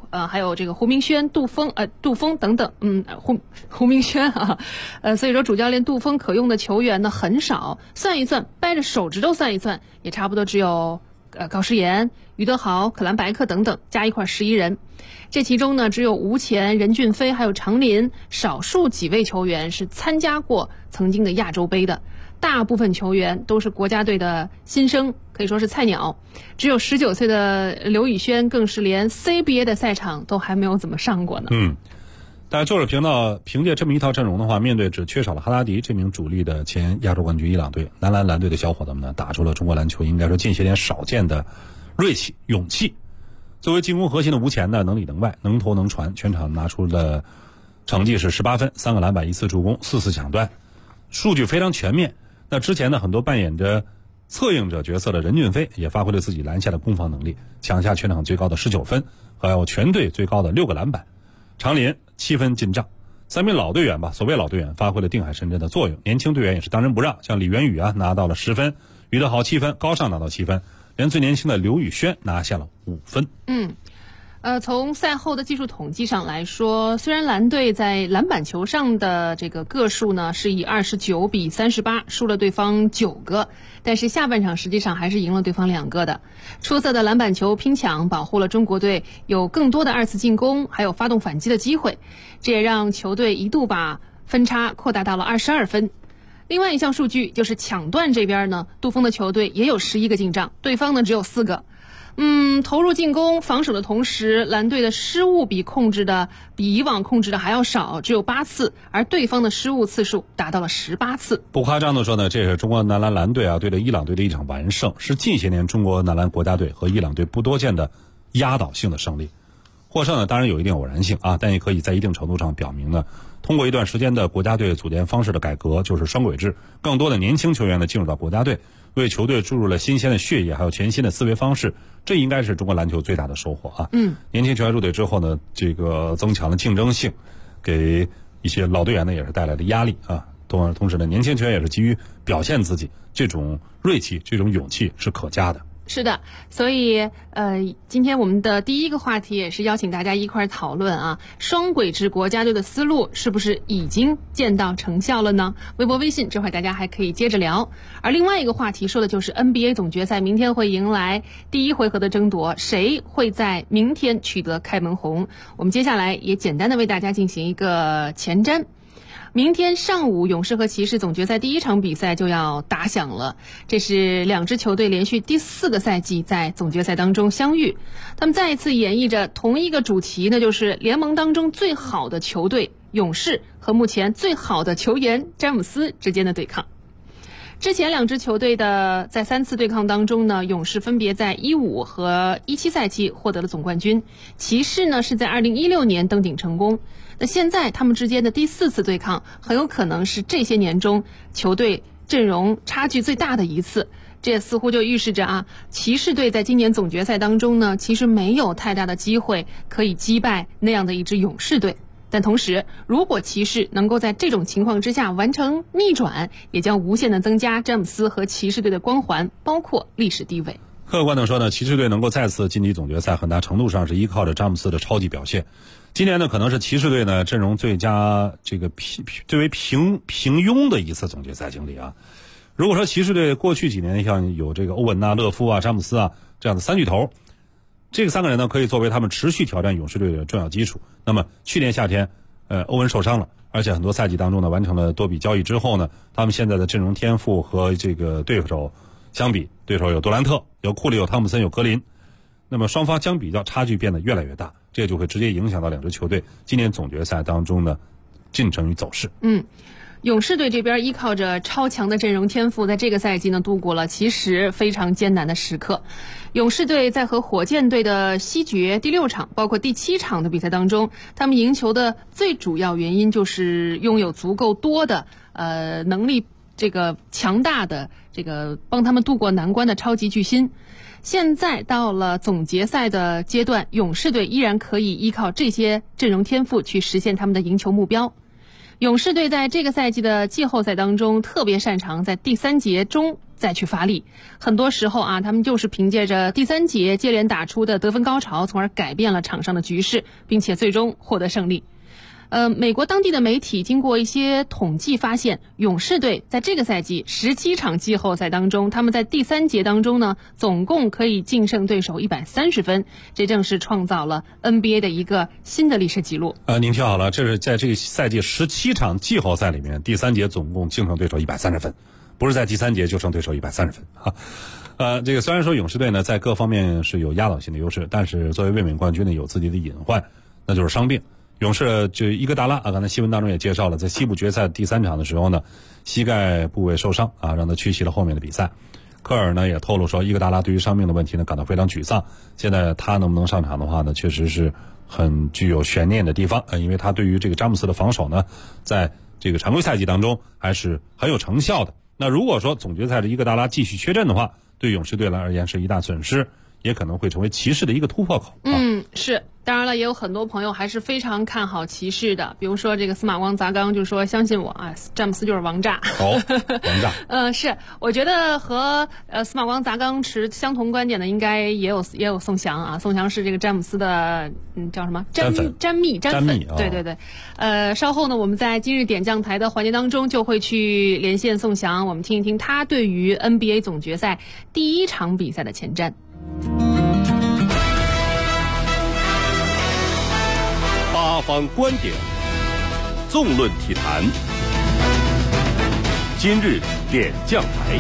还有这个胡明轩、杜锋等等，胡明轩啊，所以说主教练杜锋可用的球员呢很少，算一算，掰着手指头算一算，也差不多只有高诗岩、于德豪、可兰白克等等加一块11人。这其中呢，只有吴前、任骏飞还有常林少数几位球员是参加过曾经的亚洲杯的，大部分球员都是国家队的新生，可以说是菜鸟。只有19岁的刘宇轩更是连 CBA 的赛场都还没有怎么上过呢。 但就是凭借这么一套阵容的话，面对只缺少了哈达迪这名主力的前亚洲冠军伊朗队，男篮蓝队的小伙子们呢，打出了中国篮球应该说近些年少见的锐气、勇气。作为进攻核心的吴前呢，能里能外，能投能传，全场拿出的成绩是18分、3个篮板、1次助攻、4次抢断，数据非常全面。那之前呢，很多扮演着策应者角色的任骏飞也发挥了自己篮下的攻防能力，抢下全场最高的19分，还有全队最高的6个篮板。常林7分进账。3名老队员吧，所谓老队员发挥了定海神针的作用，年轻队员也是当仁不让，像李元宇啊拿到了10分，于德豪7分，高尚拿到7分，连最年轻的刘宇轩拿下了5分。 从赛后的技术统计上来说，虽然蓝队在篮板球上的这个个数呢是以29比38输了对方9个，但是下半场实际上还是赢了对方2个的。出色的篮板球拼抢保护了中国队有更多的2次进攻，还有发动反击的机会，这也让球队一度把分差扩大到了22分。另外一项数据就是抢断这边呢，杜锋的球队也有11个进账，对方呢只有4个。投入进攻防守的同时，蓝队的失误比以往控制的还要少，只有8次，而对方的失误次数达到了18次。 不夸张的说呢，这是中国男篮蓝队啊对着伊朗队的一场完胜，是近些年中国男篮国家队和伊朗队不多见的压倒性的胜利。获胜呢当然有一定偶然性啊，但也可以在一定程度上表明呢，通过一段时间的国家队组建方式的改革，就是双轨制，更多的年轻球员呢进入到国家队，为球队注入了新鲜的血液，还有全新的思维方式，这应该是中国篮球最大的收获啊。年轻球员入队之后呢，这个增强了竞争性，给一些老队员呢也是带来的压力啊。同时呢，年轻球员也是急于表现自己，这种锐气、这种勇气是可嘉的。 是的，所以今天我们的第一个话题也是邀请大家一块儿讨论啊，双轨制国家队的思路是不是已经见到成效了呢？微博微信这会儿大家还可以接着聊。而另外一个话题说的就是 NBA 总决赛明天会迎来第1回合的争夺，谁会在明天取得开门红？我们接下来也简单的为大家进行一个前瞻。明天上午，勇士和骑士总决赛第1场比赛就要打响了。这是2支球队连续第4个赛季在总决赛当中相遇，他们再一次演绎着同一个主题，那就是联盟当中最好的球队勇士和目前最好的球员詹姆斯之间的对抗。之前2支球队的在3次对抗当中呢，勇士分别在15和17赛季获得了总冠军，骑士呢是在2016年登顶成功。那现在他们之间的第4次对抗，很有可能是这些年中球队阵容差距最大的一次。这也似乎就预示着骑士队在今年总决赛当中呢，其实没有太大的机会可以击败那样的一支勇士队。但同时，如果骑士能够在这种情况之下完成逆转，也将无限的增加詹姆斯和骑士队的光环，包括历史地位。 客观的说呢，骑士队能够再次晋级总决赛，很大程度上是依靠着詹姆斯的超级表现。今年呢，可能是骑士队呢阵容最佳最为平庸的一次总决赛经历啊。如果说骑士队过去几年像有这个欧文勒夫詹姆斯这样的3巨头，这个3个人呢可以作为他们持续挑战勇士队的重要基础。那么去年夏天欧文受伤了，而且很多赛季当中呢完成了多笔交易之后呢，他们现在的阵容天赋和这个对手相比，对手有杜兰特、有库里、有汤普森、有格林，那么双方相比较差距变得越来越大，这就会直接影响到2支球队今年总决赛当中的进程与走势。 勇士队这边依靠着超强的阵容天赋，在这个赛季呢度过了其实非常艰难的时刻。勇士队在和火箭队的西决第6场包括第7场的比赛当中，他们赢球的最主要原因就是拥有足够多的能力这个强大的这个帮他们度过难关的超级巨星。现在到了总决赛的阶段，勇士队依然可以依靠这些阵容天赋去实现他们的赢球目标。勇士队在这个赛季的季后赛当中特别擅长在第3节中再去发力。很多时候啊，他们就是凭借着第3节接连打出的得分高潮，从而改变了场上的局势，并且最终获得胜利。美国当地的媒体经过一些统计发现，勇士队在这个赛季17场季后赛当中，他们在第3节当中呢，总共可以净胜对手130分，这正是创造了 NBA 的一个新的历史记录。 您听好了，这是在这个赛季17场季后赛里面，第3节总共净胜对手130分，不是在第3节就胜对手130分啊。这个虽然说勇士队呢在各方面是有压倒性的优势，但是作为卫冕冠军呢有自己的隐患，那就是伤病。勇士就伊戈达拉啊，刚才新闻当中也介绍了，在西部决赛第3场的时候呢，膝盖部位受伤啊，让他缺席了后面的比赛。科尔呢也透露说，伊戈达拉对于伤病的问题呢感到非常沮丧。现在他能不能上场的话呢，确实是很具有悬念的地方因为他对于这个詹姆斯的防守呢，在这个常规赛季当中还是很有成效的。那如果说总决赛的伊戈达拉继续缺阵的话，对勇士队来而言是一大损失，也可能会成为骑士的一个突破口。 是。当然了，也有很多朋友还是非常看好骑士的，比如说这个司马光砸缸就说相信我啊，詹姆斯就是王炸。 王炸。 是，我觉得和司马光砸缸持相同观点的应该也有宋翔啊，宋翔是这个詹姆斯的叫什么詹蜜。对对对。稍后呢，我们在今日点将台的环节当中就会去连线宋翔，我们听一听他对于 NBA 总决赛第1场比赛的前瞻。 八方观点，纵论体坛。今日点将台。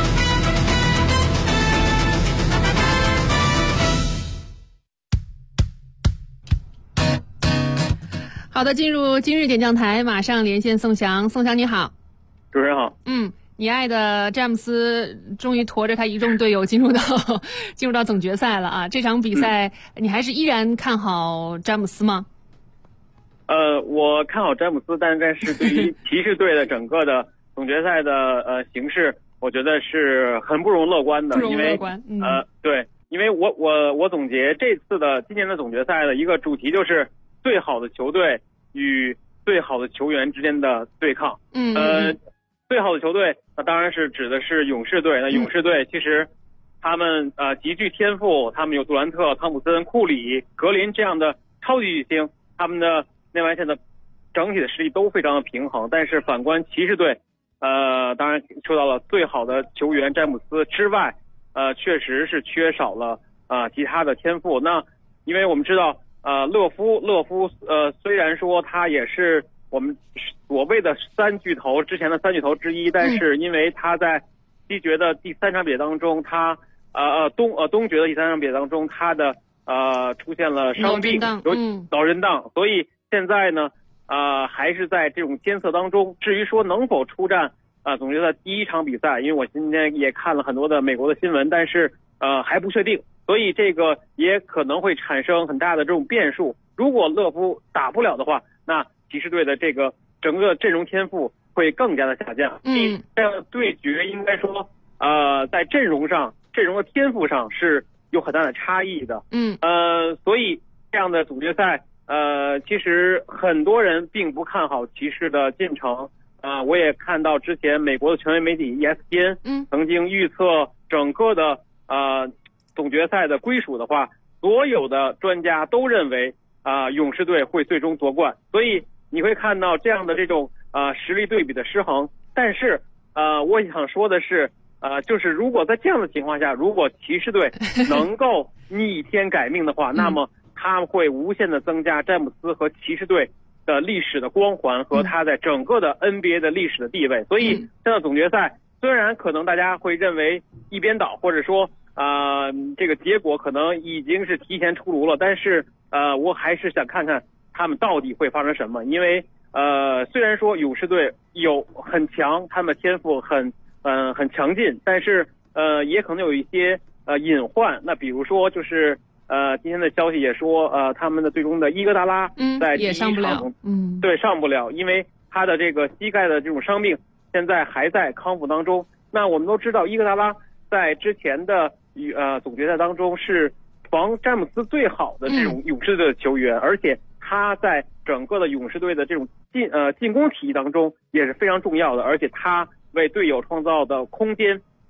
好的，进入今日点将台，马上连线宋翔。宋翔你好。 主持人好。 你爱的詹姆斯终于驮着他一众队友进入到总决赛了啊！这场比赛你还是依然看好詹姆斯吗？ 我看好詹姆斯，但是对于骑士队的整个的总决赛的形势，我觉得是很不容乐观的，因为对，因为我总结这次的今年的总决赛的一个主题就是最好的球队与最好的球员之间的对抗。最好的球队那当然是指的是勇士队。那勇士队其实他们极具天赋，他们有杜兰特、汤普森、库里、格林这样的超级巨星，他们的内外线的整体的实力都非常的平衡。但是反观骑士队，当然说到了最好的球员詹姆斯之外，确实是缺少了其他的天赋。那因为我们知道勒夫虽然说他也是我们所谓的之前的三巨头之一，但是因为他在西决的第3场比赛当中，他东决的第3场比赛当中，他的出现了伤病，脑震荡，所以现在呢还是在这种监测当中。至于说能否出战总决赛第1场比赛，因为我今天也看了很多的美国的新闻，但是还不确定，所以这个也可能会产生很大的这种变数。如果勒夫打不了的话，那骑士队的这个整个阵容天赋会更加的下降。这样的对决应该说在阵容的天赋上是有很大的差异的。所以这样的总决赛其实很多人并不看好骑士的进程。我也看到之前美国的权威媒体 ESPN 曾经预测整个的总决赛的归属的话，所有的专家都认为勇士队会最终夺冠。所以你会看到这样的这种实力对比的失衡。但是我想说的是就是如果在这样的情况下，如果骑士队能够逆天改命的话，那么他会无限的增加詹姆斯和骑士队的历史的光环和他在整个的 NBA 的历史的地位。所以这样的总决赛虽然可能大家会认为一边倒，或者说这个结果可能已经是提前出炉了，但是我还是想看看他们到底会发生什么。因为虽然说勇士队有很强，他们天赋很强劲，但是也可能有一些隐患。那比如说就是今天的消息也说他们的最终的伊戈达拉在第1场对上不了，因为他的这个膝盖的这种伤病现在还在康复当中。那我们都知道伊戈达拉在之前的总决赛当中是防詹姆斯最好的这种勇士队的球员，而且他在整个的勇士队的这种进攻体系当中也是非常重要的，而且他为队友创造的空间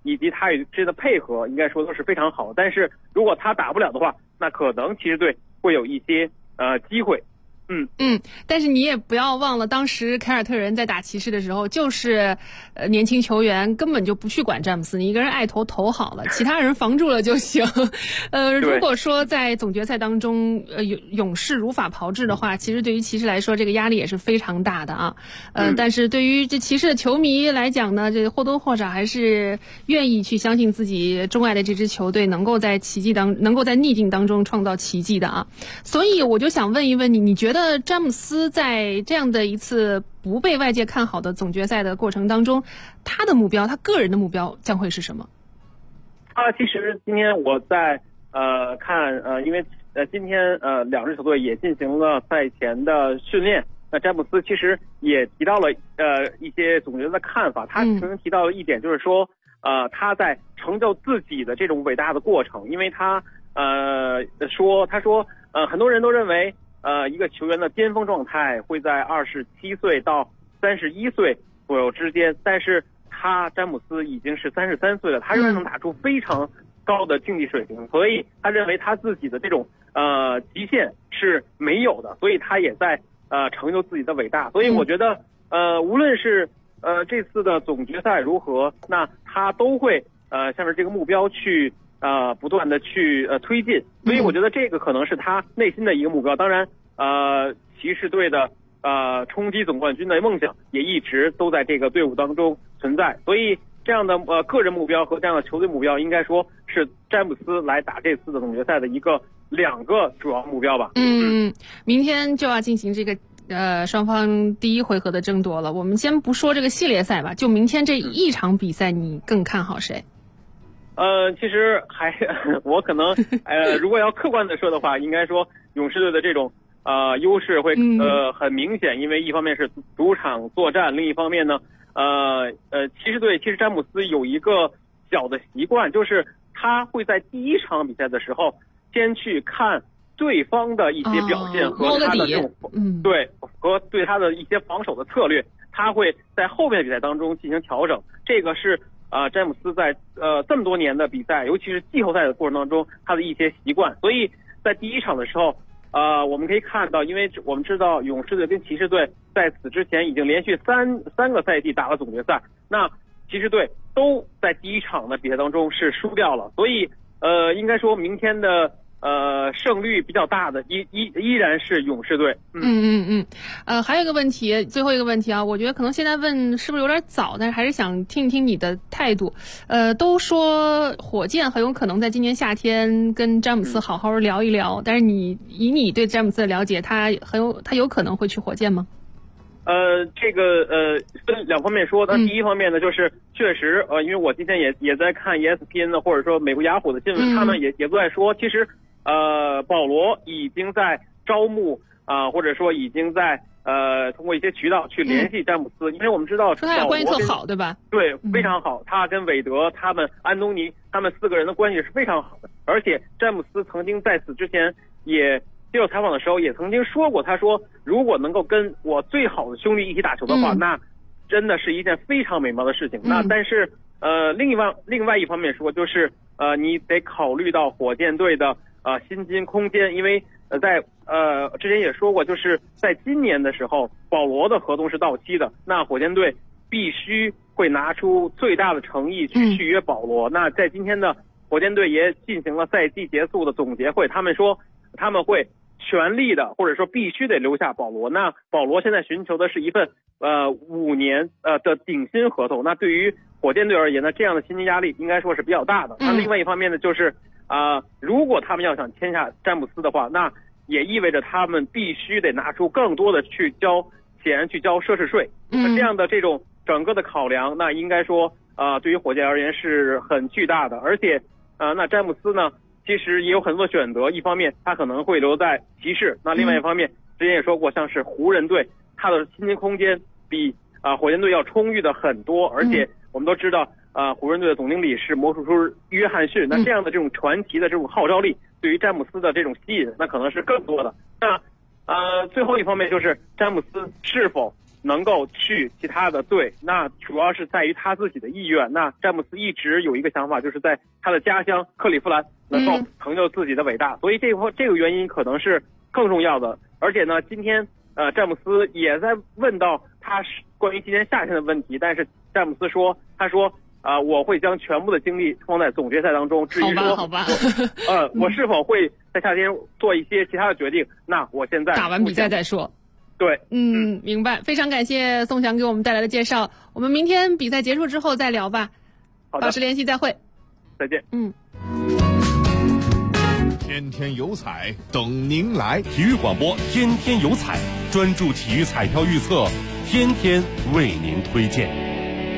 以及他与之间的配合，应该说都是非常好。但是如果他打不了的话，那可能骑士队会有一些机会。 但是你也不要忘了，当时凯尔特人在打骑士的时候，就是年轻球员根本就不去管詹姆斯，你一个人爱投好了，其他人防住了就行。如果说在总决赛当中，勇士如法炮制的话，其实对于骑士来说，这个压力也是非常大的啊。但是对于这骑士的球迷来讲呢，这或多或少还是愿意去相信自己钟爱的这支球队能够在逆境当中创造奇迹的啊。所以我就想问一问你，你觉得詹姆斯在这样的一次不被外界看好的总决赛的过程当中，他的目标，他个人的目标将会是什么？ 其实今天我在看因为今天两支球队也进行了赛前的训练。那詹姆斯其实也提到了一些总决赛的看法，他曾经提到了一点，就是说他在成就自己的这种伟大的过程，因为他说很多人都认为一个球员的巅峰状态会在27岁到31岁左右之间，但是詹姆斯已经是33岁了，他仍然能打出非常高的竞技水平，所以他认为他自己的这种极限是没有的，所以他也在成就自己的伟大。所以我觉得无论是这次的总决赛如何，那他都会向着这个目标去不断的去推进，所以我觉得这个可能是他内心的一个目标。当然骑士队的冲击总冠军的梦想也一直都在这个队伍当中存在，所以这样的个人目标和这样的球队目标，应该说是詹姆斯来打这次的总决赛的两个主要目标吧。 明天就要进行这个双方第一回合的争夺了。我们先不说这个系列赛吧，就明天这一场比赛，你更看好谁？ 其实我可能如果要客观的说的话，应该说勇士队的这种优势会很明显，因为一方面是主场作战，另一方面呢骑士队其实詹姆斯有一个小的习惯，就是他会在第一场比赛的时候先去看对方的一些表现和他的这种和对他的一些防守的策略，他会在后面的比赛当中进行调整。这个是詹姆斯在这么多年的比赛，尤其是季后赛的过程当中他的一些习惯。所以在第一场的时候我们可以看到，因为我们知道勇士队跟骑士队在此之前已经连续三个赛季打了总决赛，那骑士队都在第一场的比赛当中是输掉了，所以应该说明天的胜率比较大的依然是勇士队。 还有一个问题，最后一个问题啊，我觉得可能现在问是不是有点早，但是还是想听一听你的态度。都说火箭很有可能在今年夏天跟詹姆斯好好聊一聊，但是以你对詹姆斯的了解，他有可能会去火箭吗？ 这个分两方面说。那第一方面呢，就是确实因为我今天也在看 ESPN 的或者说美国雅虎的新闻，他们也都在说，其实保罗已经在招募或者说已经在通过一些渠道去联系詹姆斯，因为我们知道说他俩关系特好，对吧？ 对，非常好。他跟韦德、他们安东尼他们4个人的关系是非常好的，而且詹姆斯曾经在此之前也接受采访的时候也曾经说过，他说如果能够跟我最好的兄弟一起打球的话，那真的是一件非常美妙的事情。那但是另外一方面说，就是你得考虑到火箭队的薪金空间，因为在之前也说过，就是在今年的时候保罗的合同是到期的，那火箭队必须会拿出最大的诚意去续约保罗。那在今天的火箭队也进行了赛季结束的总结会，他们说他们会全力的或者说必须得留下保罗。那保罗现在寻求的是一份5年的顶薪合同，那对于火箭队而言呢，这样的薪金压力应该说是比较大的。那另外一方面呢，就是如果他们要想签下詹姆斯的话，那也意味着他们必须得拿出更多的去交奢侈税。那这样的这种整个的考量，那应该说对于火箭而言是很巨大的。而且那詹姆斯呢其实也有很多的选择，一方面他可能会留在骑士，那另外一方面之前也说过，像是湖人队，他的薪金空间比火箭队要充裕的很多。而且我们都知道湖人队的总经理是魔术师约翰逊，那这样的这种传奇的这种号召力对于詹姆斯的这种吸引，那可能是更多的。那最后一方面就是詹姆斯是否能够去其他的队，那主要是在于他自己的意愿。那詹姆斯一直有一个想法，就是在他的家乡克利夫兰能够成就自己的伟大，所以这个原因可能是更重要的。而且呢，今天詹姆斯也在问到他是关于今年夏天的问题，但是詹姆斯说，他说我会将全部的精力放在总决赛当中。至于说好吧我是否会在夏天做一些其他的决定，那我现在打完比赛再说。 对， 明白。非常感谢宋翔给我们带来的介绍，我们明天比赛结束之后再聊吧。 好的， 保持联系，再会。 再见。 天天有彩等您来， 体育广播天天有彩，专注体育彩票预测，天天为您推荐。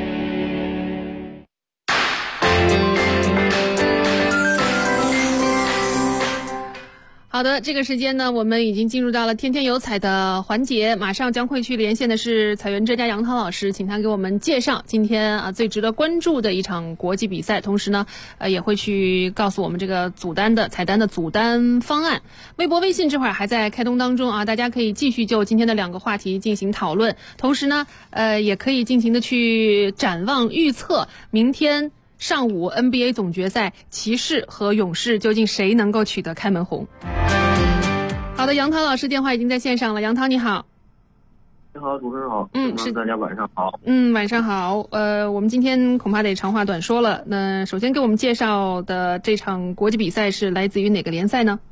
好的，这个时间呢，我们已经进入到了天天有彩的环节，马上将会去连线的是彩员专家杨涛老师，请他给我们介绍今天最值得关注的一场国际比赛，同时呢，也会去告诉我们这个彩单的组单方案。微博、微信这会儿还在开通当中啊，大家可以继续就今天的2个话题进行讨论，同时呢，也可以尽情的去展望预测明天上午 NBA 总决赛，骑士和勇士究竟谁能够取得开门红？好的，杨涛老师电话已经在线上了。杨涛你好。 你好，主持人好。 是大家晚上好。 晚上好。我们今天恐怕得长话短说了。那首先给我们介绍的这场国际比赛是来自于哪个联赛呢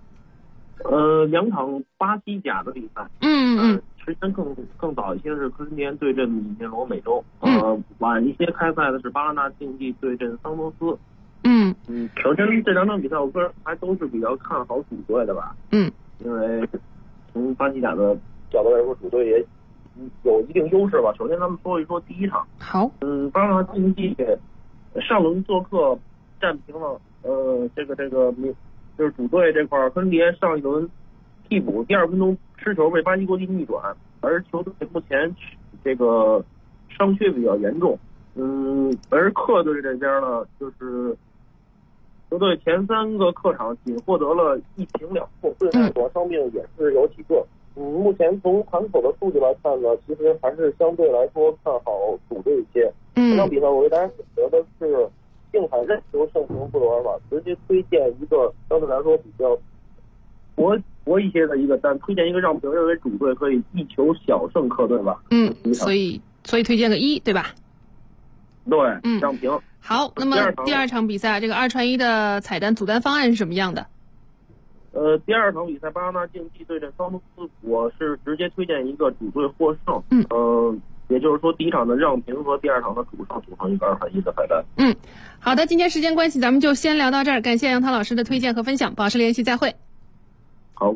？2场巴西甲的比赛。时间更早一些是科林迪安对阵米涅罗美洲。晚一些开赛的是巴拉纳竞技对阵桑托斯。首先这2场比赛我个人还都是比较看好主队的吧。因为从巴西甲的角度来说，主队也有一定优势吧。首先咱们说一说第一场。 好。 巴拉纳竞技上轮做客战平了这个就是主队这块科林迪安上一轮替补第2分钟失球被巴西国际逆转，而球队目前这个伤缺比较严重。而客队这边呢，就是球队前3个客场仅获得了1平2负，队内主要伤病也是有几个。目前从盘口的数据来看呢，其实还是相对来说看好主队一些。这场比赛我为大家选择的是定海任球胜平负的玩法，直接推荐一个相对来说比较博一些的一个单，推荐一个让平，认为主队可以1球小胜客队吧。 所以推荐个1，对吧？ 对，让平。 好，那么第2场比赛这个2传1的彩单组单方案是什么样的？ 第2场比赛巴拉纳竞技对阵桑托斯，我是直接推荐一个主队获胜。也就是说第1场的让平和第2场的主胜组成一个2传1的彩单。 好的，今天时间关系咱们就先聊到这儿，感谢杨涛老师的推荐和分享，保持联系，再会。 好。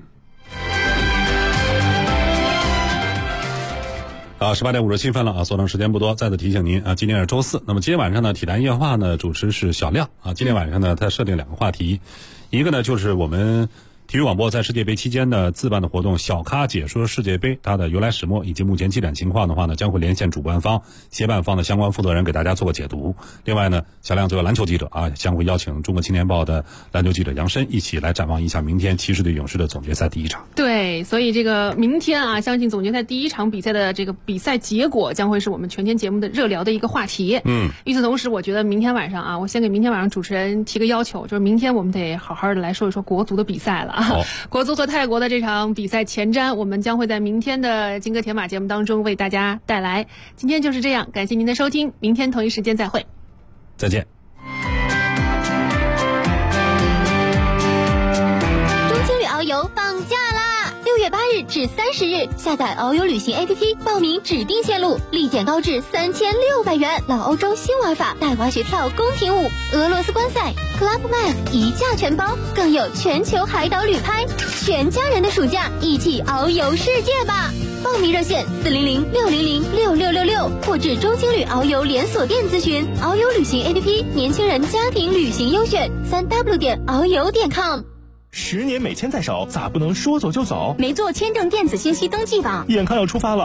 18点57分了啊，所剩时间不多，再次提醒您啊，今天是周4，那么今天晚上呢，体坛夜话呢，主持是小亮啊。今天晚上呢，他设定2个话题，一个呢就是我们体育广播在世界杯期间的自办的活动小咖解说世界杯，它的由来始末以及目前进展情况的话呢，将会连线主办方、协办方的相关负责人给大家做个解读。另外呢，小亮作为篮球记者啊，将会邀请中国青年报的篮球记者杨申一起来展望一下明天骑士对勇士的总决赛第1场。 对，所以这个明天啊，相信总决赛第1场比赛的这个比赛结果将会是我们全天节目的热聊的一个话题。与此同时，我觉得明天晚上啊，我先给明天晚上主持人提个要求，就是明天我们得好好的来说一说国足的比赛了。国足和泰国的这场比赛前瞻，我们将会在明天的金戈铁马节目当中为大家带来。今天就是这样，感谢您的收听，明天同一时间再会， 再见。 中青旅遨游放假啦！6月8日至30日，下载遨游旅行 APP， 报名指定线路，立减高至3600元。老欧洲新玩法，带滑雪跳宫廷舞，俄罗斯观赛 Club Med 一价全包，更有全球海岛旅拍，全家人的暑假一起遨游世界吧！报名热线400-600-6666，或至中青旅遨游连锁店咨询。遨游旅行 APP， 年轻人家庭旅行优选，3w.遨游.com。 10年美签在手，咋不能说走就走？ 没做签证电子信息登记吧？ 眼看要出发了。